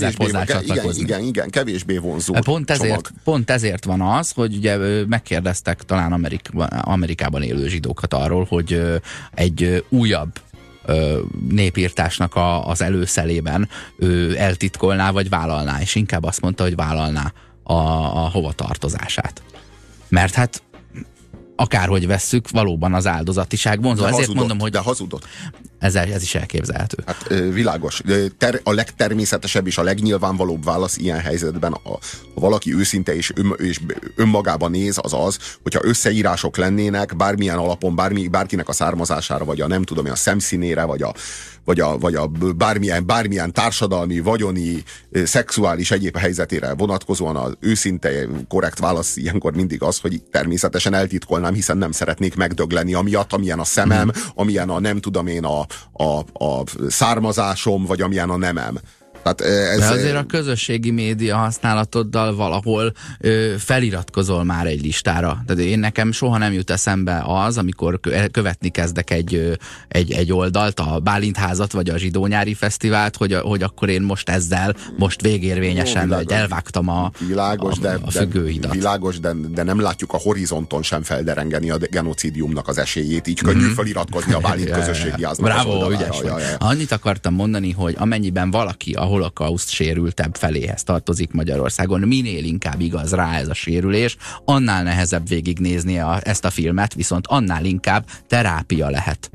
Kevésbé vonzó. Pont ezért van az, hogy ugye megkérdeztek talán Amerikában élő zsidókat arról, hogy egy újabb népírtásnak az előszelében ő eltitkolná, vagy vállalná, és inkább azt mondta, hogy vállalná a hovatartozását. Mert hát akárhogy vesszük, valóban az áldozatiság vonzó. Ezért mondom, hogy de hazudott. Ez is elképzelhető. Hát világos. A legtermészetesebb és a legnyilvánvalóbb válasz ilyen helyzetben, ha valaki őszinte és önmagában néz, az, hogyha összeírások lennének, bármilyen alapon, bárkinek a származására, vagy a nem tudom, a szemszínére, vagy a bármilyen társadalmi, vagyoni, szexuális egyéb helyzetére vonatkozóan az őszinte, korrekt válasz ilyenkor mindig az, hogy természetesen eltitkolnám, hiszen nem szeretnék megdögleni amiatt, amilyen a szemem, amilyen a nem tudom én a származásom, vagy amilyen a nemem. De azért a közösségi média használatoddal valahol feliratkozol már egy listára. Tehát nekem soha nem jut eszembe az, amikor követni kezdek egy oldalt, a Bálintházat vagy a Zsidó Nyári Fesztivált, hogy akkor én most végérvényesen elvágtam a függőhidat. Világos, de nem látjuk a horizonton sem felderengeni a genocidiumnak az esélyét, így könnyű feliratkozni a Bálint közösségi háznak. Bravo, ügyes vagy. Annyit akartam mondani, hogy amennyiben valaki a holokauszt sérültebb feléhez tartozik Magyarországon, minél inkább igaz rá ez a sérülés, annál nehezebb végignéznie ezt a filmet, viszont annál inkább terápia lehet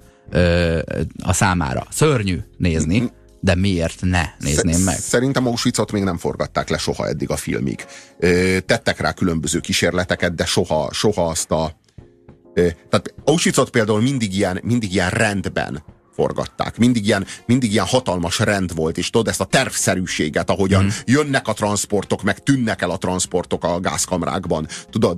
a számára. Szörnyű nézni, de miért ne nézném meg? Szerintem Auschwitzot még nem forgatták le soha eddig a filmig. Tettek rá különböző kísérleteket, de soha azt tehát Auschwitzot például mindig ilyen rendben forgatták. Mindig ilyen hatalmas rend volt, és tudod, ezt a tervszerűséget, ahogyan jönnek a transportok, meg tűnnek el a transportok a gázkamrákban. Tudod,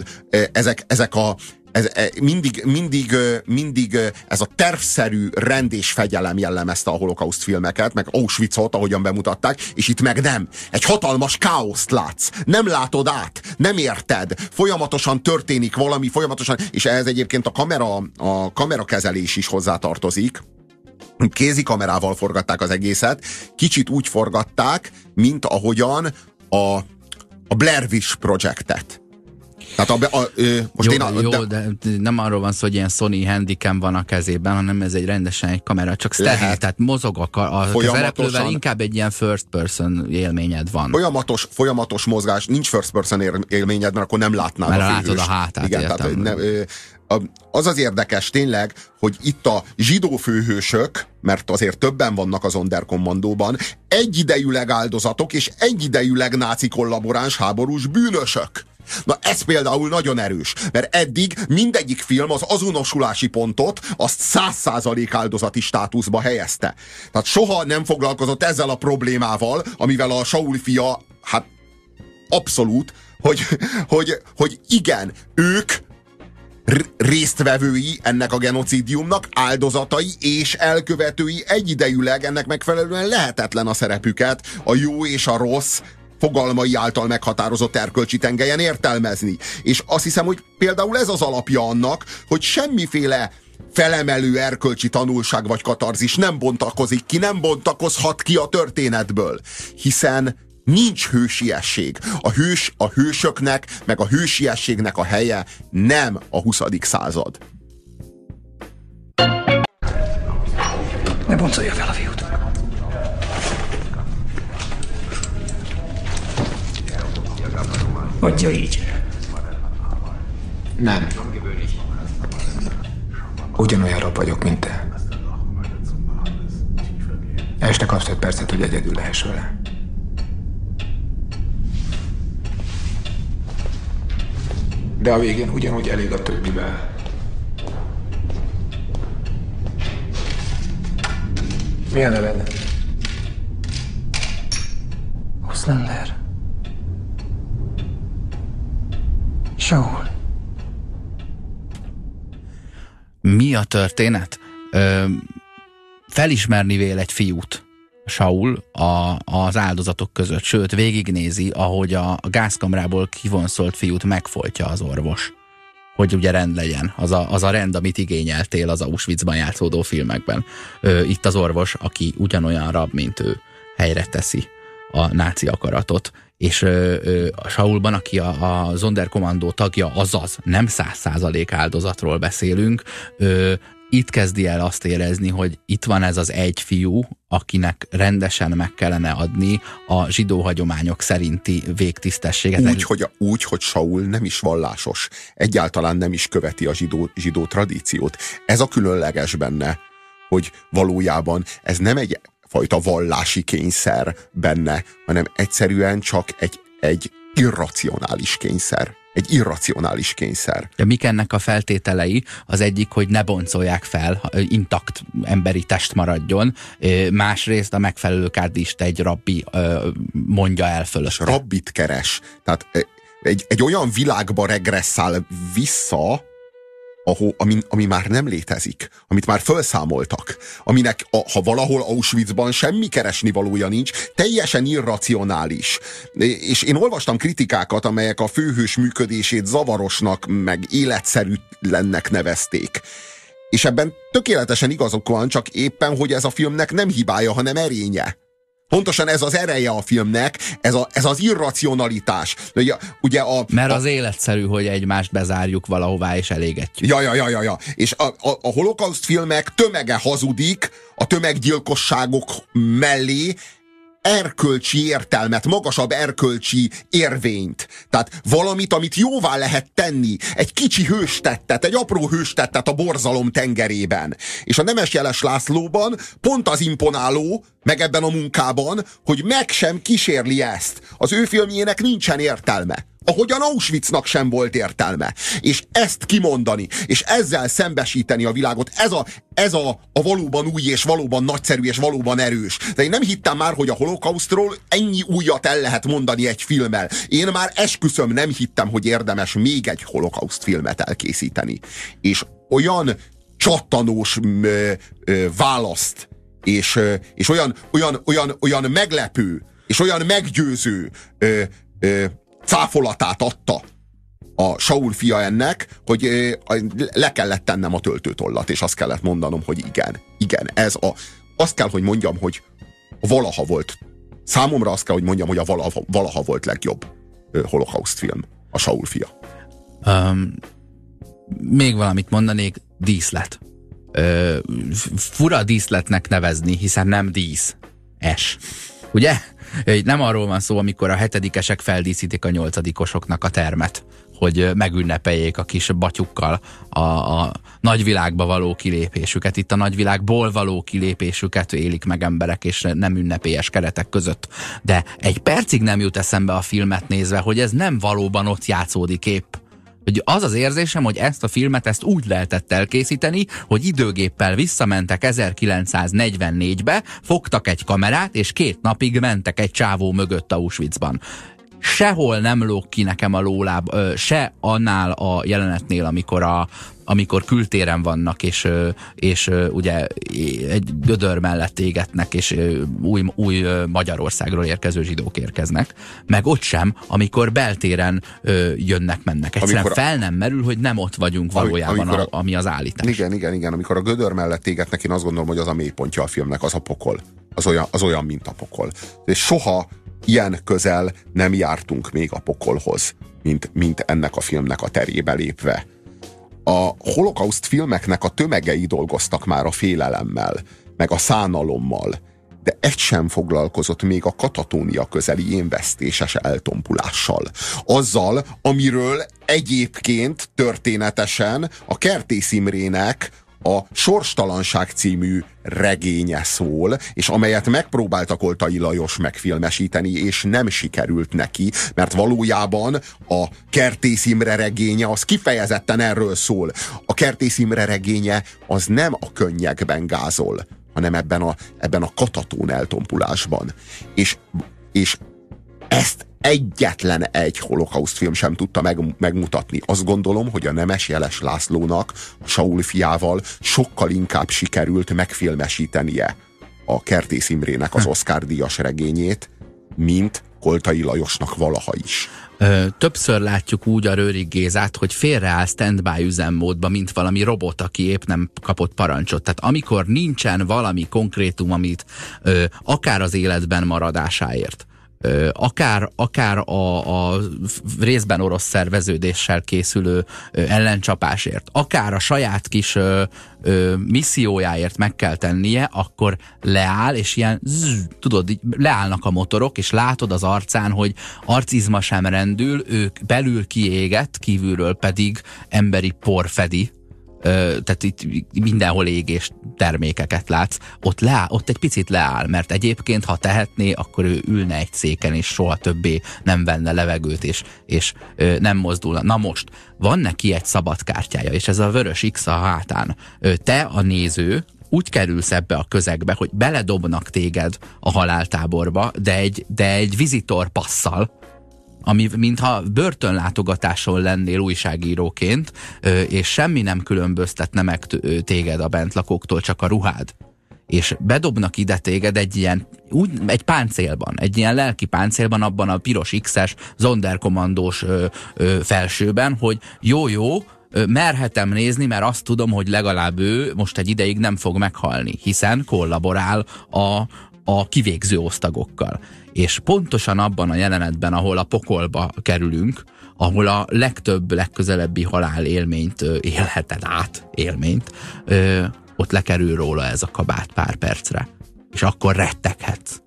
mindig ez a tervszerű rend és fegyelem jellemezte a holokauszt filmeket, meg Auschwitzot, ahogyan bemutatták, és itt meg nem. Egy hatalmas káoszt látsz. Nem látod át, nem érted. Folyamatosan történik valami, és ehhez egyébként a kamerakezelés is hozzátartozik. Kézi kamerával forgatták az egészet, kicsit úgy forgatták, mint ahogyan a Blair Witch Projectet. Tehát de nem arról van szó, hogy ilyen Sony Handycam van a kezében, hanem ez egy rendesen egy kamera, csak steril, tehát mozog a szereplővel, inkább egy ilyen first person élményed van. Folyamatos mozgás, nincs first person élményed, mert akkor nem látnád mert a főhőst. látod a hátát. Igen, az érdekes tényleg, hogy itt a zsidó főhősök, mert azért többen vannak az Sonderkommandóban, egyidejűleg áldozatok és egyidejűleg náci kollaboráns háborús bűnösök. Na ez például nagyon erős, mert eddig mindegyik film az azonosulási pontot azt 100% áldozati státuszba helyezte. Tehát soha nem foglalkozott ezzel a problémával, amivel a Saul fia, hát abszolút, hogy igen, ők résztvevői ennek a genocidiumnak, áldozatai és elkövetői egyidejűleg, ennek megfelelően lehetetlen a szerepüket a jó és a rossz fogalmai által meghatározott erkölcsi tengelyen értelmezni. És azt hiszem, hogy például ez az alapja annak, hogy semmiféle felemelő erkölcsi tanulság vagy katarzis nem bontakozik ki, nem bontakozhat ki a történetből. Hiszen nincs hősiesség. A hősöknek, meg a hősiességnek a helye nem a 20. század. Ne boncolja fel a fiút. Hagyja így. Nem. Ugyanolyan rab vagyok, mint te. Este kapsz 5 percet, hogy egyedül lehess vele. De a végén ugyanúgy elég a többivel. Mi a neved? Auslander. Saul. Mi a történet? Felismerni vél egy fiút, Saul, az áldozatok között, sőt végignézi, ahogy a gázkamrából kivonszolt fiút megfoltja az orvos. Hogy ugye rend legyen. Az a rend, amit igényeltél az Auschwitzban játszódó filmekben. Itt az orvos, aki ugyanolyan rab, mint ő, helyre teszi a náci akaratot. És a Saulban, aki a Sonderkommando tagja, azaz nem 100% áldozatról beszélünk, itt kezdi el azt érezni, hogy itt van ez az egy fiú, akinek rendesen meg kellene adni a zsidó hagyományok szerinti végtisztességet. Úgy, hogy Saul nem is vallásos. Egyáltalán nem is követi a zsidó tradíciót. Ez a különleges benne, hogy valójában ez nem egy fajta vallási kényszer benne, hanem egyszerűen csak egy irracionális kényszer. Egy irracionális kényszer. De mik ennek a feltételei? Az egyik, hogy ne boncolják fel, intakt emberi test maradjon. Másrészt a megfelelő kárdist egy rabbi mondja el fölötte. Rabbit keres. Tehát egy olyan világba regresszál vissza, ami már nem létezik, amit már felszámoltak, aminek ha valahol Auschwitzban semmi keresnivalója nincs, teljesen irracionális. És én olvastam kritikákat, amelyek a főhős működését zavarosnak, meg életszerűtlennek nevezték. És ebben tökéletesen igazuk van, csak éppen, hogy ez a filmnek nem hibája, hanem erénye. Pontosan ez az ereje a filmnek, ez az irracionalitás. Mert az életszerű, hogy egymást bezárjuk valahová és elégetjük. Ja. És a holokauszt filmek tömege hazudik a tömeggyilkosságok mellé erkölcsi értelmet, magasabb erkölcsi érvényt. Tehát valamit, amit jóvá lehet tenni. Egy kicsi hőstettet, egy apró hőstettet a borzalom tengerében. És a Nemes Jeles Lászlóban pont az imponáló, meg ebben a munkában, hogy meg sem kísérli ezt. Az ő filmjének nincsen értelme. Ahogyan Auschwitznak sem volt értelme. És ezt kimondani, és ezzel szembesíteni a világot, ez a valóban új, és valóban nagyszerű, és valóban erős. De én nem hittem már, hogy a holokausztról ennyi újat el lehet mondani egy filmmel. Én már esküszöm, nem hittem, hogy érdemes még egy holokauszt filmet elkészíteni. És olyan csattanós választ, és olyan meglepő, és olyan meggyőző cáfolatát adta a Saul fia ennek, hogy le kellett tennem a töltőtollat, és azt kellett mondanom, hogy igen, azt kell, hogy mondjam, hogy valaha volt, számomra azt kell, hogy mondjam, hogy a valaha volt legjobb holokauszt film, a Saul fia. Még valamit mondanék, díszlet. Fura díszletnek nevezni, hiszen nem dísz. Ugye? Nem arról van szó, amikor a 7-esek feldíszítik a 8-osoknak a termet, hogy megünnepeljék a kis batyukkal a nagyvilágba való kilépésüket, itt a nagyvilágból való kilépésüket élik meg emberek, és nem ünnepélyes keretek között. De egy percig nem jut eszembe a filmet nézve, hogy ez nem valóban ott játszódik épp. Hogy az az érzésem, hogy ezt a filmet úgy lehetett elkészíteni, hogy időgéppel visszamentek 1944-be, fogtak egy kamerát, és 2 napig mentek egy csávó mögött Auschwitzban. Sehol nem lóg ki nekem a lóláb, se annál a jelenetnél, amikor kültéren vannak, és ugye egy gödör mellett égetnek, és új Magyarországról érkező zsidók érkeznek, meg ott sem, amikor beltéren jönnek-mennek. Egyszerűen fel nem merül, hogy nem ott vagyunk valójában, ami az állítás. Igen. Amikor a gödör mellett égetnek, én azt gondolom, hogy az a mélypontja a filmnek, az a pokol. Az olyan, mint a pokol. És soha ilyen közel nem jártunk még a pokolhoz, mint ennek a filmnek a terébe lépve. A holokauszt filmeknek a tömegei dolgoztak már a félelemmel, meg a szánalommal, de egy sem foglalkozott még a Katatónia közeli énvesztéses eltompulással. Azzal, amiről egyébként történetesen a Kertész Imrének a Sorstalanság című regénye szól, és amelyet megpróbáltak Oltai Lajos megfilmesíteni, és nem sikerült neki, mert valójában a Kertész Imre regénye az kifejezetten erről szól. A Kertész Imre regénye az nem a könnyekben gázol, hanem ebben a katatón eltompulásban. És ezt egyetlen egy holokauszt film sem tudta megmutatni. Azt gondolom, hogy a Nemes Jeles Lászlónak, a Saul fiával sokkal inkább sikerült megfilmesítenie a Kertész Imrének az Oscar-díjas regényét, mint Koltai Lajosnak valaha is. Többször látjuk úgy a Rőrig Gézát, hogy félreáll standby üzemmódba, mint valami robot, aki épp nem kapott parancsot. Tehát amikor nincsen valami konkrétum, amit akár az életben maradásáért, akár a részben orosz szerveződéssel készülő ellencsapásért, akár a saját kis missziójáért meg kell tennie, akkor leáll, és ilyen tudod, leállnak a motorok, és látod az arcán, hogy arcizma sem rendül, ők belül kiéget, kívülről pedig emberi por fedi. Tehát itt mindenhol égés termékeket látsz, ott egy picit leáll, mert egyébként, ha tehetné, akkor ő ülne egy széken, és soha többé nem venne levegőt, és nem mozdulna. Na most, van neki egy szabad kártyája, és ez a vörös X a hátán. Te, a néző, úgy kerülsz ebbe a közegbe, hogy beledobnak téged a haláltáborba, de egy vizitor passzal, ami mintha börtönlátogatáson lennél újságíróként, és semmi nem különböztetne meg téged a bentlakóktól, csak a ruhád. És bedobnak ide téged egy páncélban, egy ilyen lelki páncélban, abban a piros X-es, zonderkommandós felsőben, hogy jó, merhetem nézni, mert azt tudom, hogy legalább ő most egy ideig nem fog meghalni, hiszen kollaborál a kivégző osztagokkal. És pontosan abban a jelenetben, ahol a pokolba kerülünk, ahol a legközelebbi halál élményt élheted át, ott lekerül róla ez a kabát pár percre. És akkor retteghetsz.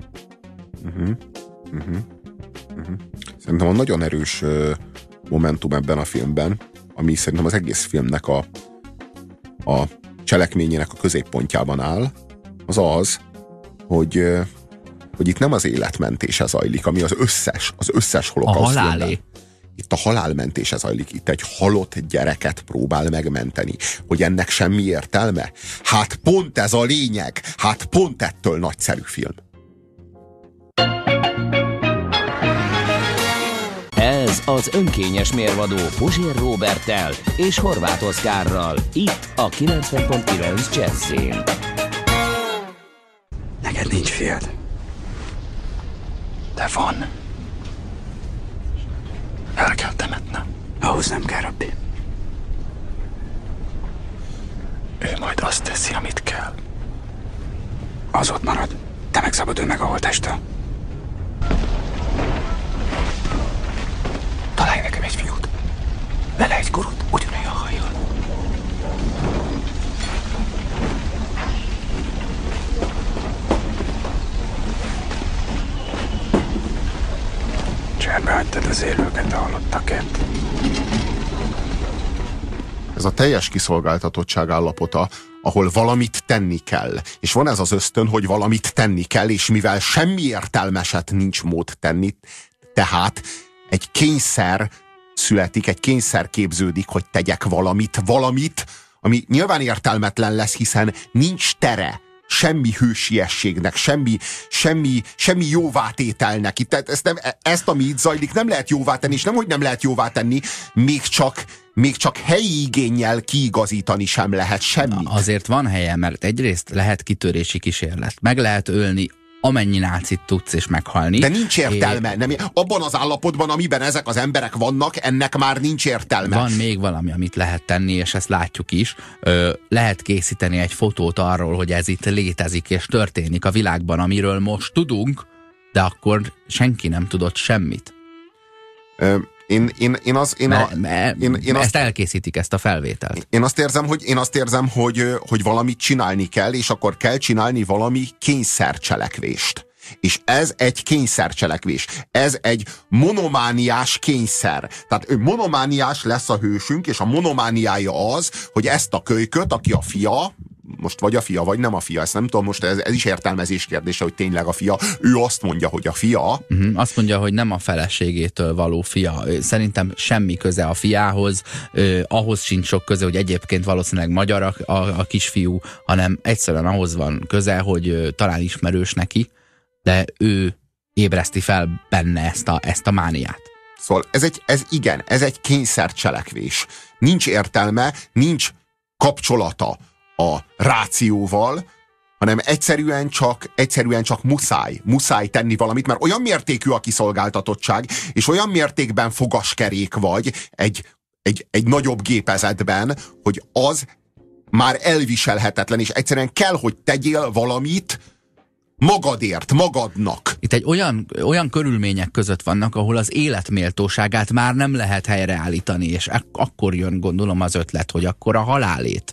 Szerintem van nagyon erős momentum ebben a filmben, ami szerintem az egész filmnek a cselekményének a középpontjában áll, az, hogy itt nem az életmentése zajlik, ami az összes holokauszt filmben. Itt a halálmentése zajlik, itt egy halott gyereket próbál megmenteni. Hogy ennek semmi értelme? Hát pont ez a lényeg, hát pont ettől nagyszerű film. Ez az önkényes mérvadó Puzsér Róberttel és Horváth Oszkárral, itt a 90.9 Jazzyn. Neked nincs fiad. De van. El kell temetnem. Ahhoz nem kell, rabbi. Ő majd azt teszi, amit kell. Az ott marad. Te meg szabadulj meg a holttestől. Találj nekem egy fiút. Vele egy gurut, ugyanolyan hajjal. Cserbe hagytad az élőket a halottakért. Ez a teljes kiszolgáltatottság állapota, ahol valamit tenni kell. És van ez az ösztön, hogy valamit tenni kell, és mivel semmi értelmeset nincs mód tenni, tehát egy kényszer születik, egy kényszer képződik, hogy tegyek valamit, ami nyilván értelmetlen lesz, hiszen nincs tere semmi hősiességnek, semmi jóvátételnek. Itt ezt, ami itt zajlik, nem lehet jóvá tenni, és nemhogy nem lehet jóvá tenni, még csak helyi igénnyel kiigazítani sem lehet semmit. Azért van helye, mert egyrészt lehet kitörési kísérlet, meg lehet ölni amennyi nácit tudsz és meghalni. De nincs értelme. Abban az állapotban, amiben ezek az emberek vannak, ennek már nincs értelme. Van még valami, amit lehet tenni, és ezt látjuk is. Lehet készíteni egy fotót arról, hogy ez itt létezik és történik a világban, amiről most tudunk, de akkor senki nem tudott semmit. Ezt elkészítik, ezt a felvételt. Én azt érzem, hogy valamit csinálni kell, és akkor kell csinálni valami kényszercselekvést. És ez egy kényszercselekvés. Ez egy monomániás kényszer. Tehát monomániás lesz a hősünk, és a monomániája az, hogy ezt a kölyköt, aki a fia, most vagy a fia, vagy nem a fia, ezt nem tudom, most ez is értelmezés kérdése, hogy tényleg a fia. Ő azt mondja, hogy a fia. Azt mondja, hogy nem a feleségétől való fia. Szerintem semmi köze a fiához, ahhoz sincs sok köze, hogy egyébként valószínűleg magyar a kisfiú, hanem egyszerűen ahhoz van köze, hogy talán ismerős neki, de ő ébreszti fel benne ezt a mániát. Szóval ez egy kényszercselekvés. Nincs értelme, nincs kapcsolata a rációval, hanem egyszerűen csak muszáj tenni valamit, mert olyan mértékű a kiszolgáltatottság, és olyan mértékben fogaskerék vagy egy nagyobb gépezetben, hogy az már elviselhetetlen, és egyszerűen kell, hogy tegyél valamit magadért, magadnak. Itt egy olyan körülmények között vannak, ahol az élet méltóságát már nem lehet helyreállítani, és akkor jön, gondolom, az ötlet, hogy akkor a halálét.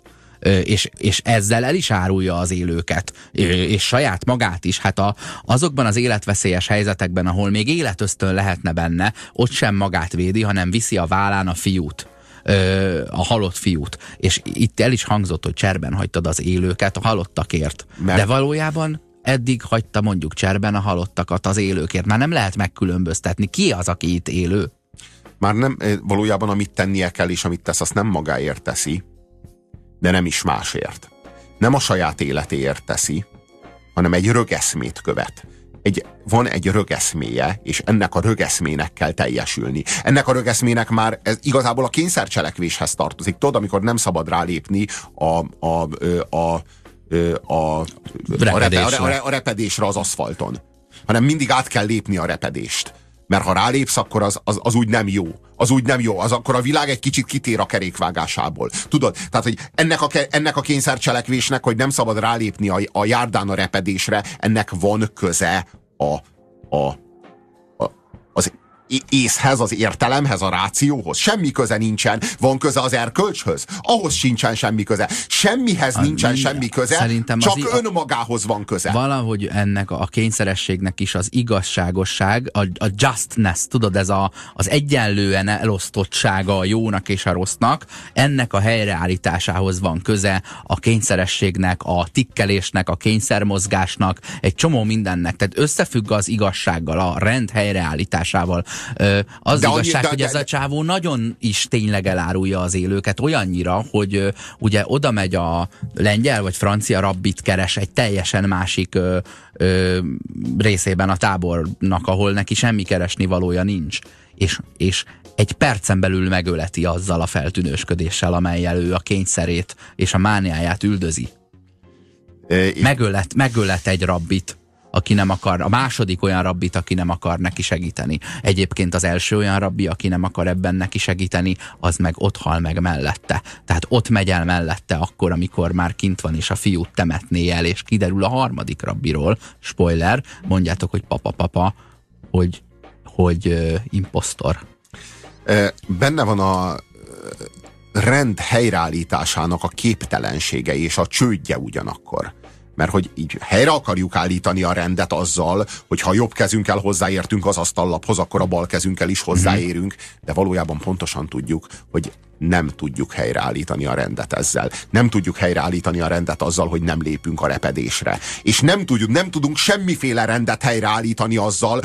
És ezzel el is árulja az élőket, és saját magát is. Hát azokban az életveszélyes helyzetekben, ahol még életösztön lehetne benne, ott sem magát védi, hanem viszi a vállán a fiút, a halott fiút. És itt el is hangzott, hogy cserben hagytad az élőket a halottakért. De valójában eddig hagyta mondjuk cserben a halottakat az élőkért. Már nem lehet megkülönböztetni. Ki az, aki itt élő? Már nem, valójában amit tennie kell, és amit tesz, azt nem magáért teszi, de nem is másért. Nem a saját életéért teszi, hanem egy rögeszmét követ. Van egy rögeszméje, és ennek a rögeszmének kell teljesülni. Ennek a rögeszmének már igazából a kényszercselekvéshez tartozik. Tudod, amikor nem szabad rálépni a repedésre az aszfalton, hanem mindig át kell lépni a repedést. Mert ha rálépsz, akkor az úgy nem jó. Az úgy nem jó. Akkor a világ egy kicsit kitér a kerékvágásából. Tudod? Tehát, hogy ennek a kényszercselekvésnek, hogy nem szabad rálépni a járdán a repedésre, ennek van köze az észhez, az értelemhez, a rációhoz. Semmi köze nincsen. Van köze az erkölcshöz? Ahhoz sincsen semmi köze. Semmihez nincsen semmi köze, csak önmagához van köze. Valahogy ennek a kényszerességnek is az igazságosság, a justness, tudod, ez az egyenlően elosztottsága a jónak és a rossznak, ennek a helyreállításához van köze a kényszerességnek, a tikkelésnek, a kényszermozgásnak, egy csomó mindennek. Tehát összefügg az igazsággal, a rend helyreállításával. Az igazság, hogy ez a csávó nagyon is tényleg elárulja az élőket olyannyira, hogy ugye oda megy a lengyel vagy francia rabbit keres egy teljesen másik részében a tábornak, ahol neki semmi keresni valója nincs. És egy percen belül megöleti azzal a feltűnősködéssel, amellyel ő a kényszerét és a mániáját üldözi. Megölet egy rabbit, aki nem akar, a második olyan rabbit, aki nem akar neki segíteni. Egyébként az első olyan rabbi, aki nem akar ebben neki segíteni, az meg ott hal meg mellette. Tehát ott megy el mellette akkor, amikor már kint van, és a fiút temetné el, és kiderül a harmadik rabbiról, spoiler, mondjátok, hogy papa, hogy imposztor. Benne van a rend helyreállításának a képtelensége és a csődje ugyanakkor mert hogy így helyre akarjuk állítani a rendet azzal, hogy ha jobb kezünkkel hozzáértünk az asztallaphoz, akkor a bal kezünkkel is hozzáérünk, de valójában pontosan tudjuk, hogy nem tudjuk helyreállítani a rendet ezzel. Nem tudjuk helyreállítani a rendet azzal, hogy nem lépünk a repedésre. És nem tudunk semmiféle rendet helyreállítani azzal,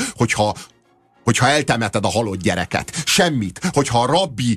hogyha eltemeted a halott gyereket. Semmit. Hogyha a rabbi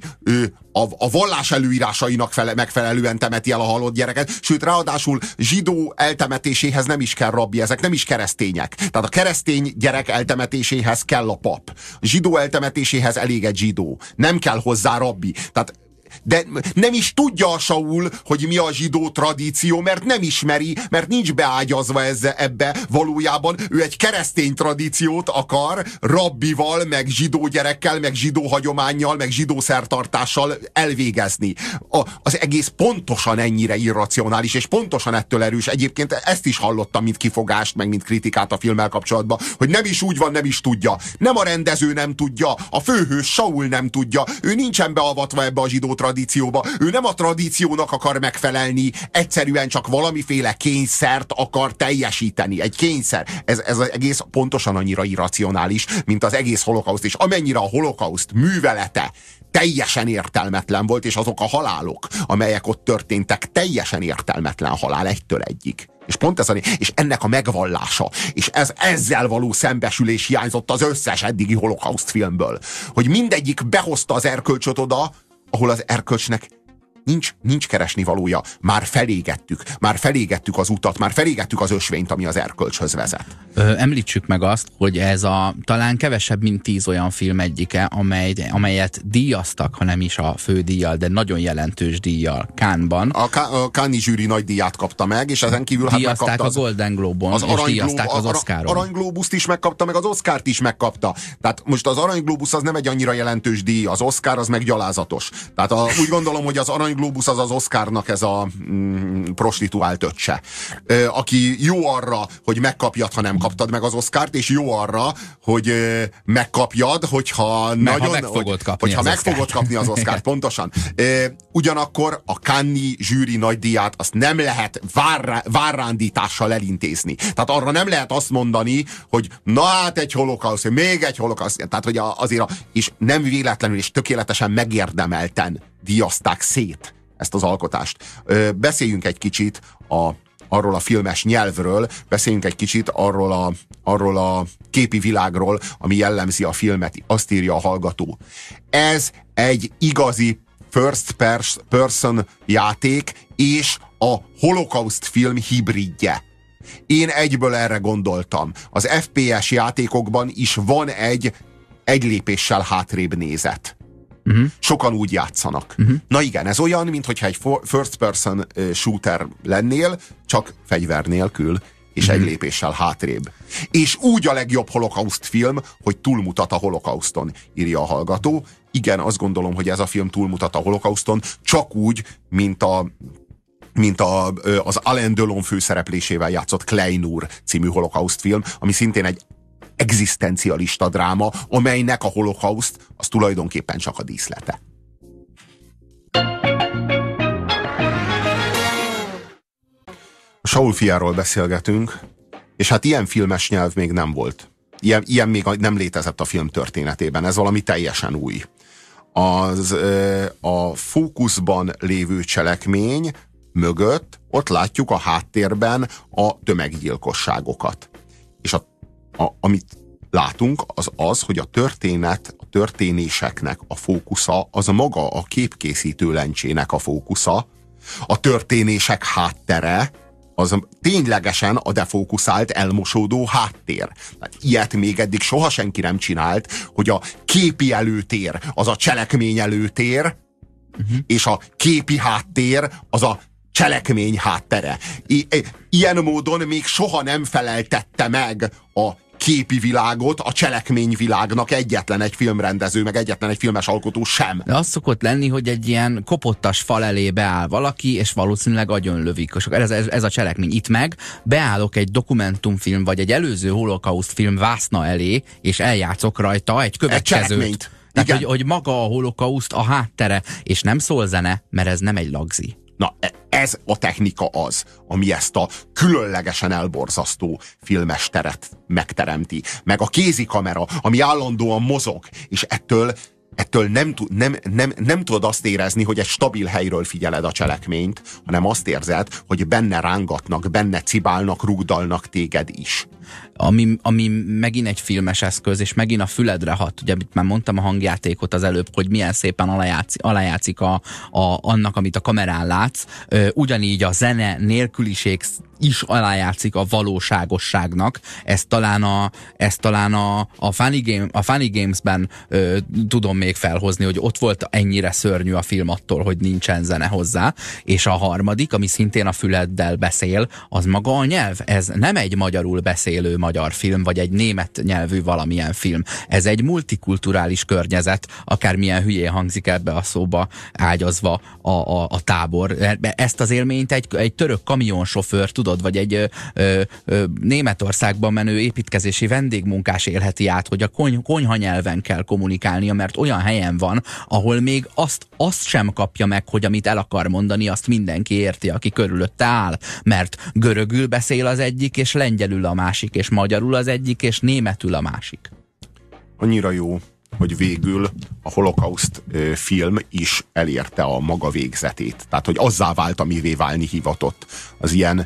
a vallás előírásainak megfelelően temeti el a halott gyereket, sőt, ráadásul zsidó eltemetéséhez nem is kell rabbi, ezek nem is keresztények. Tehát a keresztény gyerek eltemetéséhez kell a pap. A zsidó eltemetéséhez elég egy zsidó. Nem kell hozzá rabbi. Tehát de nem is tudja a Saul, hogy mi a zsidó tradíció, mert nem ismeri, mert nincs beágyazva ebbe valójában. Ő egy keresztény tradíciót akar rabbival, meg zsidó gyerekkel, meg zsidó hagyománnyal, meg zsidó szertartással elvégezni. Az egész pontosan ennyire irracionális, és pontosan ettől erős. Egyébként ezt is hallottam, mint kifogást, meg mint kritikát a filmmel kapcsolatban, hogy nem is úgy van, nem is tudja. Nem a rendező nem tudja, a főhős Saul nem tudja. Ő nincsen beavatva ebbe a zsidó tradícióba. Ő nem a tradíciónak akar megfelelni, egyszerűen csak valamiféle kényszert akar teljesíteni. Egy kényszer. Ez az egész pontosan annyira irracionális, mint az egész holokauszt. És amennyire a holokauszt művelete teljesen értelmetlen volt, és azok a halálok, amelyek ott történtek, teljesen értelmetlen halál egytől egyig. És pont ez és ennek a megvallása, és ezzel való szembesülés hiányzott az összes eddigi holokauszt filmből. Hogy mindegyik behozta az erkölcsöt oda, ahol az erkölcsnek nincs keresni valója. Már felégettük az utat, már felégettük az ösvényt, ami az erkölcshöz vezet. Említsük meg azt, hogy ez talán kevesebb, mint 10 olyan film egyike, amelyet díjaztak, ha nem is a fődíjjal, de nagyon jelentős díjjal Cannes-ban. A Cannes-i zsűri nagy díját kapta meg, és ezen kívül díjazták a Golden Globe-on, és díjazták az Oscaron. Arany Globust is megkapta, meg az Oscart is megkapta. Tehát most az Arany Globus az nem egy annyira jelentős díj, az Oscar az meg gyalázatos. Tehát úgy gondolom, hogy az Arany Globus az Oscarnak ez a prostituált öccse. Aki jó arra, hogy megkapjad, ha nem kaptad meg az Oscart, és jó arra, hogy megkapjad, hogyha meg fogod kapni az Oscart, pontosan. Ugyanakkor a Cannes-i zsűri nagydíját azt nem lehet várrándítással elintézni. Tehát arra nem lehet azt mondani, hogy na hát egy holokauszt, még egy holokauszt. Tehát, hogy azért és nem véletlenül és tökéletesen megérdemelten díjazták szét ezt az alkotást. Beszéljünk egy kicsit arról a filmes nyelvről, beszéljünk egy kicsit arról a képi világról, ami jellemzi a filmet. Azt írja a hallgató. Ez egy igazi first person játék, és a holokauszt film hibridje. Én egyből erre gondoltam. Az FPS játékokban is van egy lépéssel hátrébb nézet. Sokan úgy játszanak. Na igen, ez olyan, mintha egy first person shooter lennél, csak fegyver nélkül, és egy lépéssel hátrébb. És úgy a legjobb holokauszt film, hogy túlmutat a holokauszton, írja a hallgató. Igen, azt gondolom, hogy ez a film túlmutat a holokauszton, csak úgy, mint az Alain Delon főszereplésével játszott Klein úr című holokauszt film, ami szintén egy egzisztencialista dráma, amelynek a holokauszt az tulajdonképpen csak a díszlete. A Saul fiáról beszélgetünk, és hát ilyen filmes nyelv még nem volt. Ilyen még nem létezett a film történetében. Ez valami teljesen új. A fókuszban lévő cselekmény mögött ott látjuk a háttérben a tömeggyilkosságokat. És amit látunk, az, hogy a történéseknek a fókusza, az maga a képkészítő lencsének a fókusza, a történések háttere, az ténylegesen a defókuszált, elmosódó háttér. Hát ilyet még eddig soha senki nem csinált, hogy a képi előtér az a cselekmény előtér, és a képi háttér az a cselekmény háttere. Ilyen módon még soha nem feleltette meg a képi világot a cselekményvilágnak egyetlen egy filmrendező, meg egyetlen egy filmes alkotó sem. De az szokott lenni, hogy egy ilyen kopottas fal elé beáll valaki, és valószínűleg agyonlövik. Ez a cselekmény. Itt meg beállok egy dokumentumfilm, vagy egy előző holokauszt film vászna elé, és eljátszok rajta egy következőt. Tehát, hogy maga a holokauszt a háttere, és nem szól zene, mert ez nem egy lagzi. Na, ez a technika az, ami ezt a különlegesen elborzasztó filmesteret megteremti. Meg a kézikamera, ami állandóan mozog, és ettől nem tudod azt érezni, hogy egy stabil helyről figyeled a cselekményt, hanem azt érzed, hogy benne rángatnak, benne cibálnak, rugdalnak téged is. Ami megint egy filmes eszköz, és megint a füledre hat. Ugye, amit már mondtam a hangjátékot az előbb, hogy milyen szépen alájátszik annak, amit a kamerán látsz. Ugyanígy a zene nélküliség is alájátszik a valóságosságnak. Ezt talán a Funny Games-ben tudom még felhozni, hogy ott volt ennyire szörnyű a film attól, hogy nincsen zene hozzá. És a harmadik, ami szintén a füleddel beszél, az maga a nyelv. Ez nem egy magyarul beszélő magyar film, vagy egy német nyelvű valamilyen film. Ez egy multikulturális környezet, akármilyen hülyén hangzik ebbe a szóba ágyazva a tábor. Ezt az élményt egy török kamionsofőr, tudod, vagy egy Németországban menő építkezési vendégmunkás élheti át, hogy a konyha nyelven kell kommunikálnia, mert olyan helyen van, ahol még azt sem kapja meg, hogy amit el akar mondani, azt mindenki érti, aki körülötte áll. Mert görögül beszél az egyik, és lengyelül a másik, és magyarul az egyik, és németül a másik. Annyira jó, hogy végül a holokauszt film is elérte a maga végzetét. Tehát, hogy azzá vált, amivé válni hivatott. Az ilyen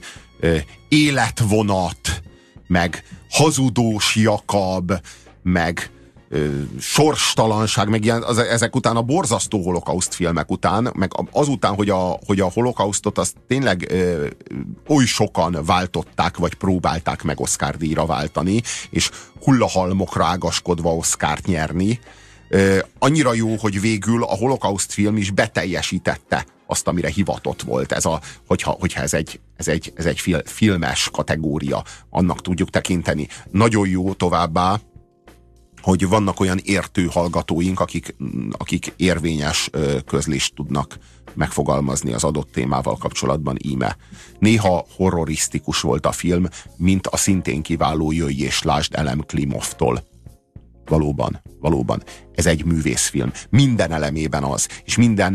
életvonat, meg hazudós Jakab, meg sorstalanság, meg ilyen, ezek után a borzasztó holokauszt filmek után, meg azután, hogy a holokausztot azt tényleg oly sokan váltották, vagy próbálták meg Oscar-díjra váltani, és hullahalmokra ágaskodva Oscart nyerni. Annyira jó, hogy végül a holokauszt film is beteljesítette azt, amire hivatott volt. Hogyha ez egy filmes kategória, annak tudjuk tekinteni. Nagyon jó továbbá, hogy vannak olyan értő hallgatóink, akik érvényes közlést tudnak megfogalmazni az adott témával kapcsolatban íme. Néha horrorisztikus volt a film, mint a szintén kiváló Jöjj és lásd Elem Klimovtól. Valóban. Ez egy művészfilm. Minden elemében az. És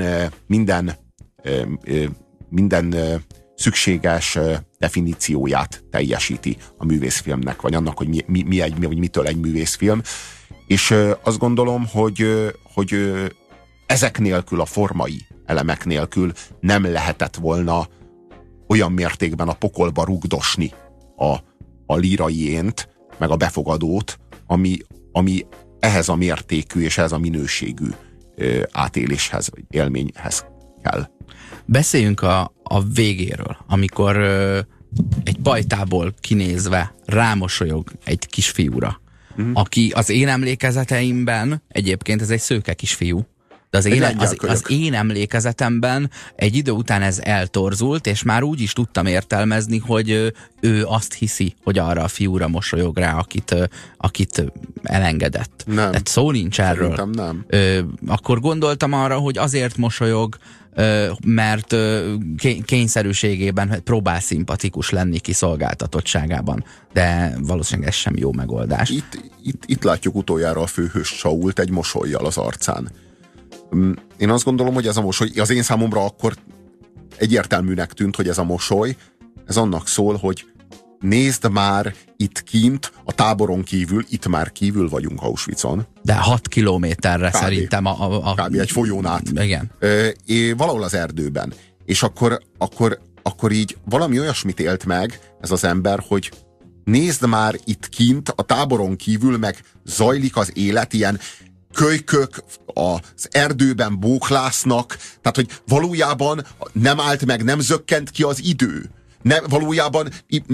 minden szükséges definícióját teljesíti a művészfilmnek, vagy annak, hogy mitől egy művészfilm. És azt gondolom, hogy ezek nélkül, a formai elemek nélkül nem lehetett volna olyan mértékben a pokolba rugdosni a líraiént, meg a befogadót, ami ehhez a mértékű és ehhez a minőségű átéléshez, vagy élményhez kell. Beszéljünk a végéről, amikor egy pajtából kinézve rámosolyog egy kisfiúra, aki az én emlékezeteimben, egyébként ez egy szőke kisfiú, de az én emlékezetemben egy idő után ez eltorzult, és már úgy is tudtam értelmezni, hogy ő azt hiszi, hogy arra a fiúra mosolyog rá, akit elengedett. Nem. Tehát szó nincs erről. Szerintem nem. Akkor gondoltam arra, hogy azért mosolyog, mert kényszerűségében próbál szimpatikus lenni kiszolgáltatottságában. De valószínűleg ez sem jó megoldás. Itt látjuk utoljára a főhős Sault egy mosollyal az arcán. Én azt gondolom, hogy ez a mosoly, az én számomra akkor egyértelműnek tűnt, hogy ez a mosoly, ez annak szól, hogy nézd már itt kint, a táboron kívül, itt már kívül vagyunk Auschwitzon. De 6 kilométerre kb. Szerintem kb. Egy folyón át. Igen. Valahol az erdőben. És akkor így valami olyasmit élt meg ez az ember, hogy nézd már itt kint, a táboron kívül meg zajlik az élet, ilyen kölykök az erdőben bóklásznak, tehát hogy valójában nem állt meg, nem zökkent ki az idő. Valójában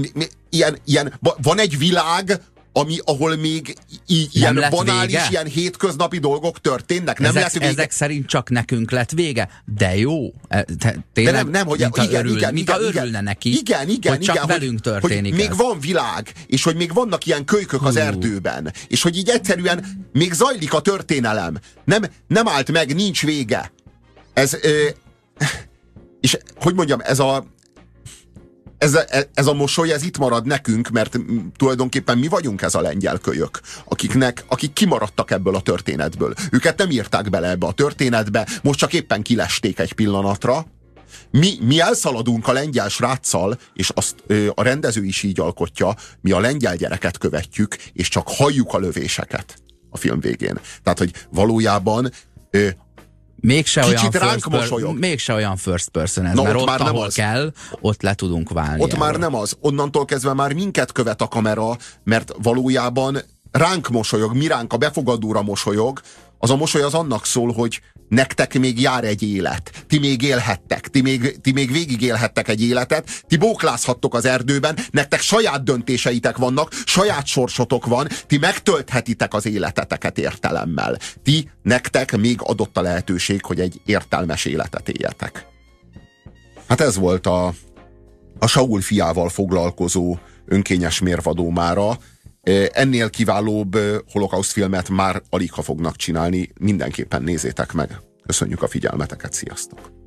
van egy világ, ahol még ilyen banális, vége? Ilyen hétköznapi dolgok történnek. Nem ezek szerint csak nekünk lett vége. De jó. Tényleg, de nem, hogy mint ha örülne neki, hogy csak velünk történik hogy még van világ, és hogy még vannak ilyen kölykök az erdőben, és hogy így egyszerűen még zajlik a történelem. Nem állt meg, nincs vége. És hogy mondjam, ez a mosoly, ez itt marad nekünk, mert tulajdonképpen mi vagyunk ez a lengyel kölyök, akik kimaradtak ebből a történetből. Őket nem írták bele ebbe a történetbe, most csak éppen kilesték egy pillanatra, Mi elszaladunk a lengyel sráccal, és azt a rendező is így alkotja, mi a lengyel gyereket követjük, és csak halljuk a lövéseket a film végén. Tehát, hogy valójában mégse olyan first person ez, mert ott, ahol kell, ott le tudunk válni. Ott már nem az. Onnantól kezdve már minket követ a kamera, mert valójában ránk mosolyog, mi ránk a befogadóra mosolyog, az a mosoly az annak szól, hogy nektek még jár egy élet. Ti még élhettek. Ti még végigélhettek egy életet. Ti bóklázhattok az erdőben. Nektek saját döntéseitek vannak, saját sorsotok van. Ti megtölthetitek az életeteket értelemmel. Nektek még adott a lehetőség, hogy egy értelmes életet éljetek. Hát ez volt a Saul fiával foglalkozó önkényes mérvadó mára. Ennél kiválóbb holokauszt filmet már alig ha fognak csinálni. Mindenképpen nézzétek meg. Köszönjük a figyelmeteket, sziasztok!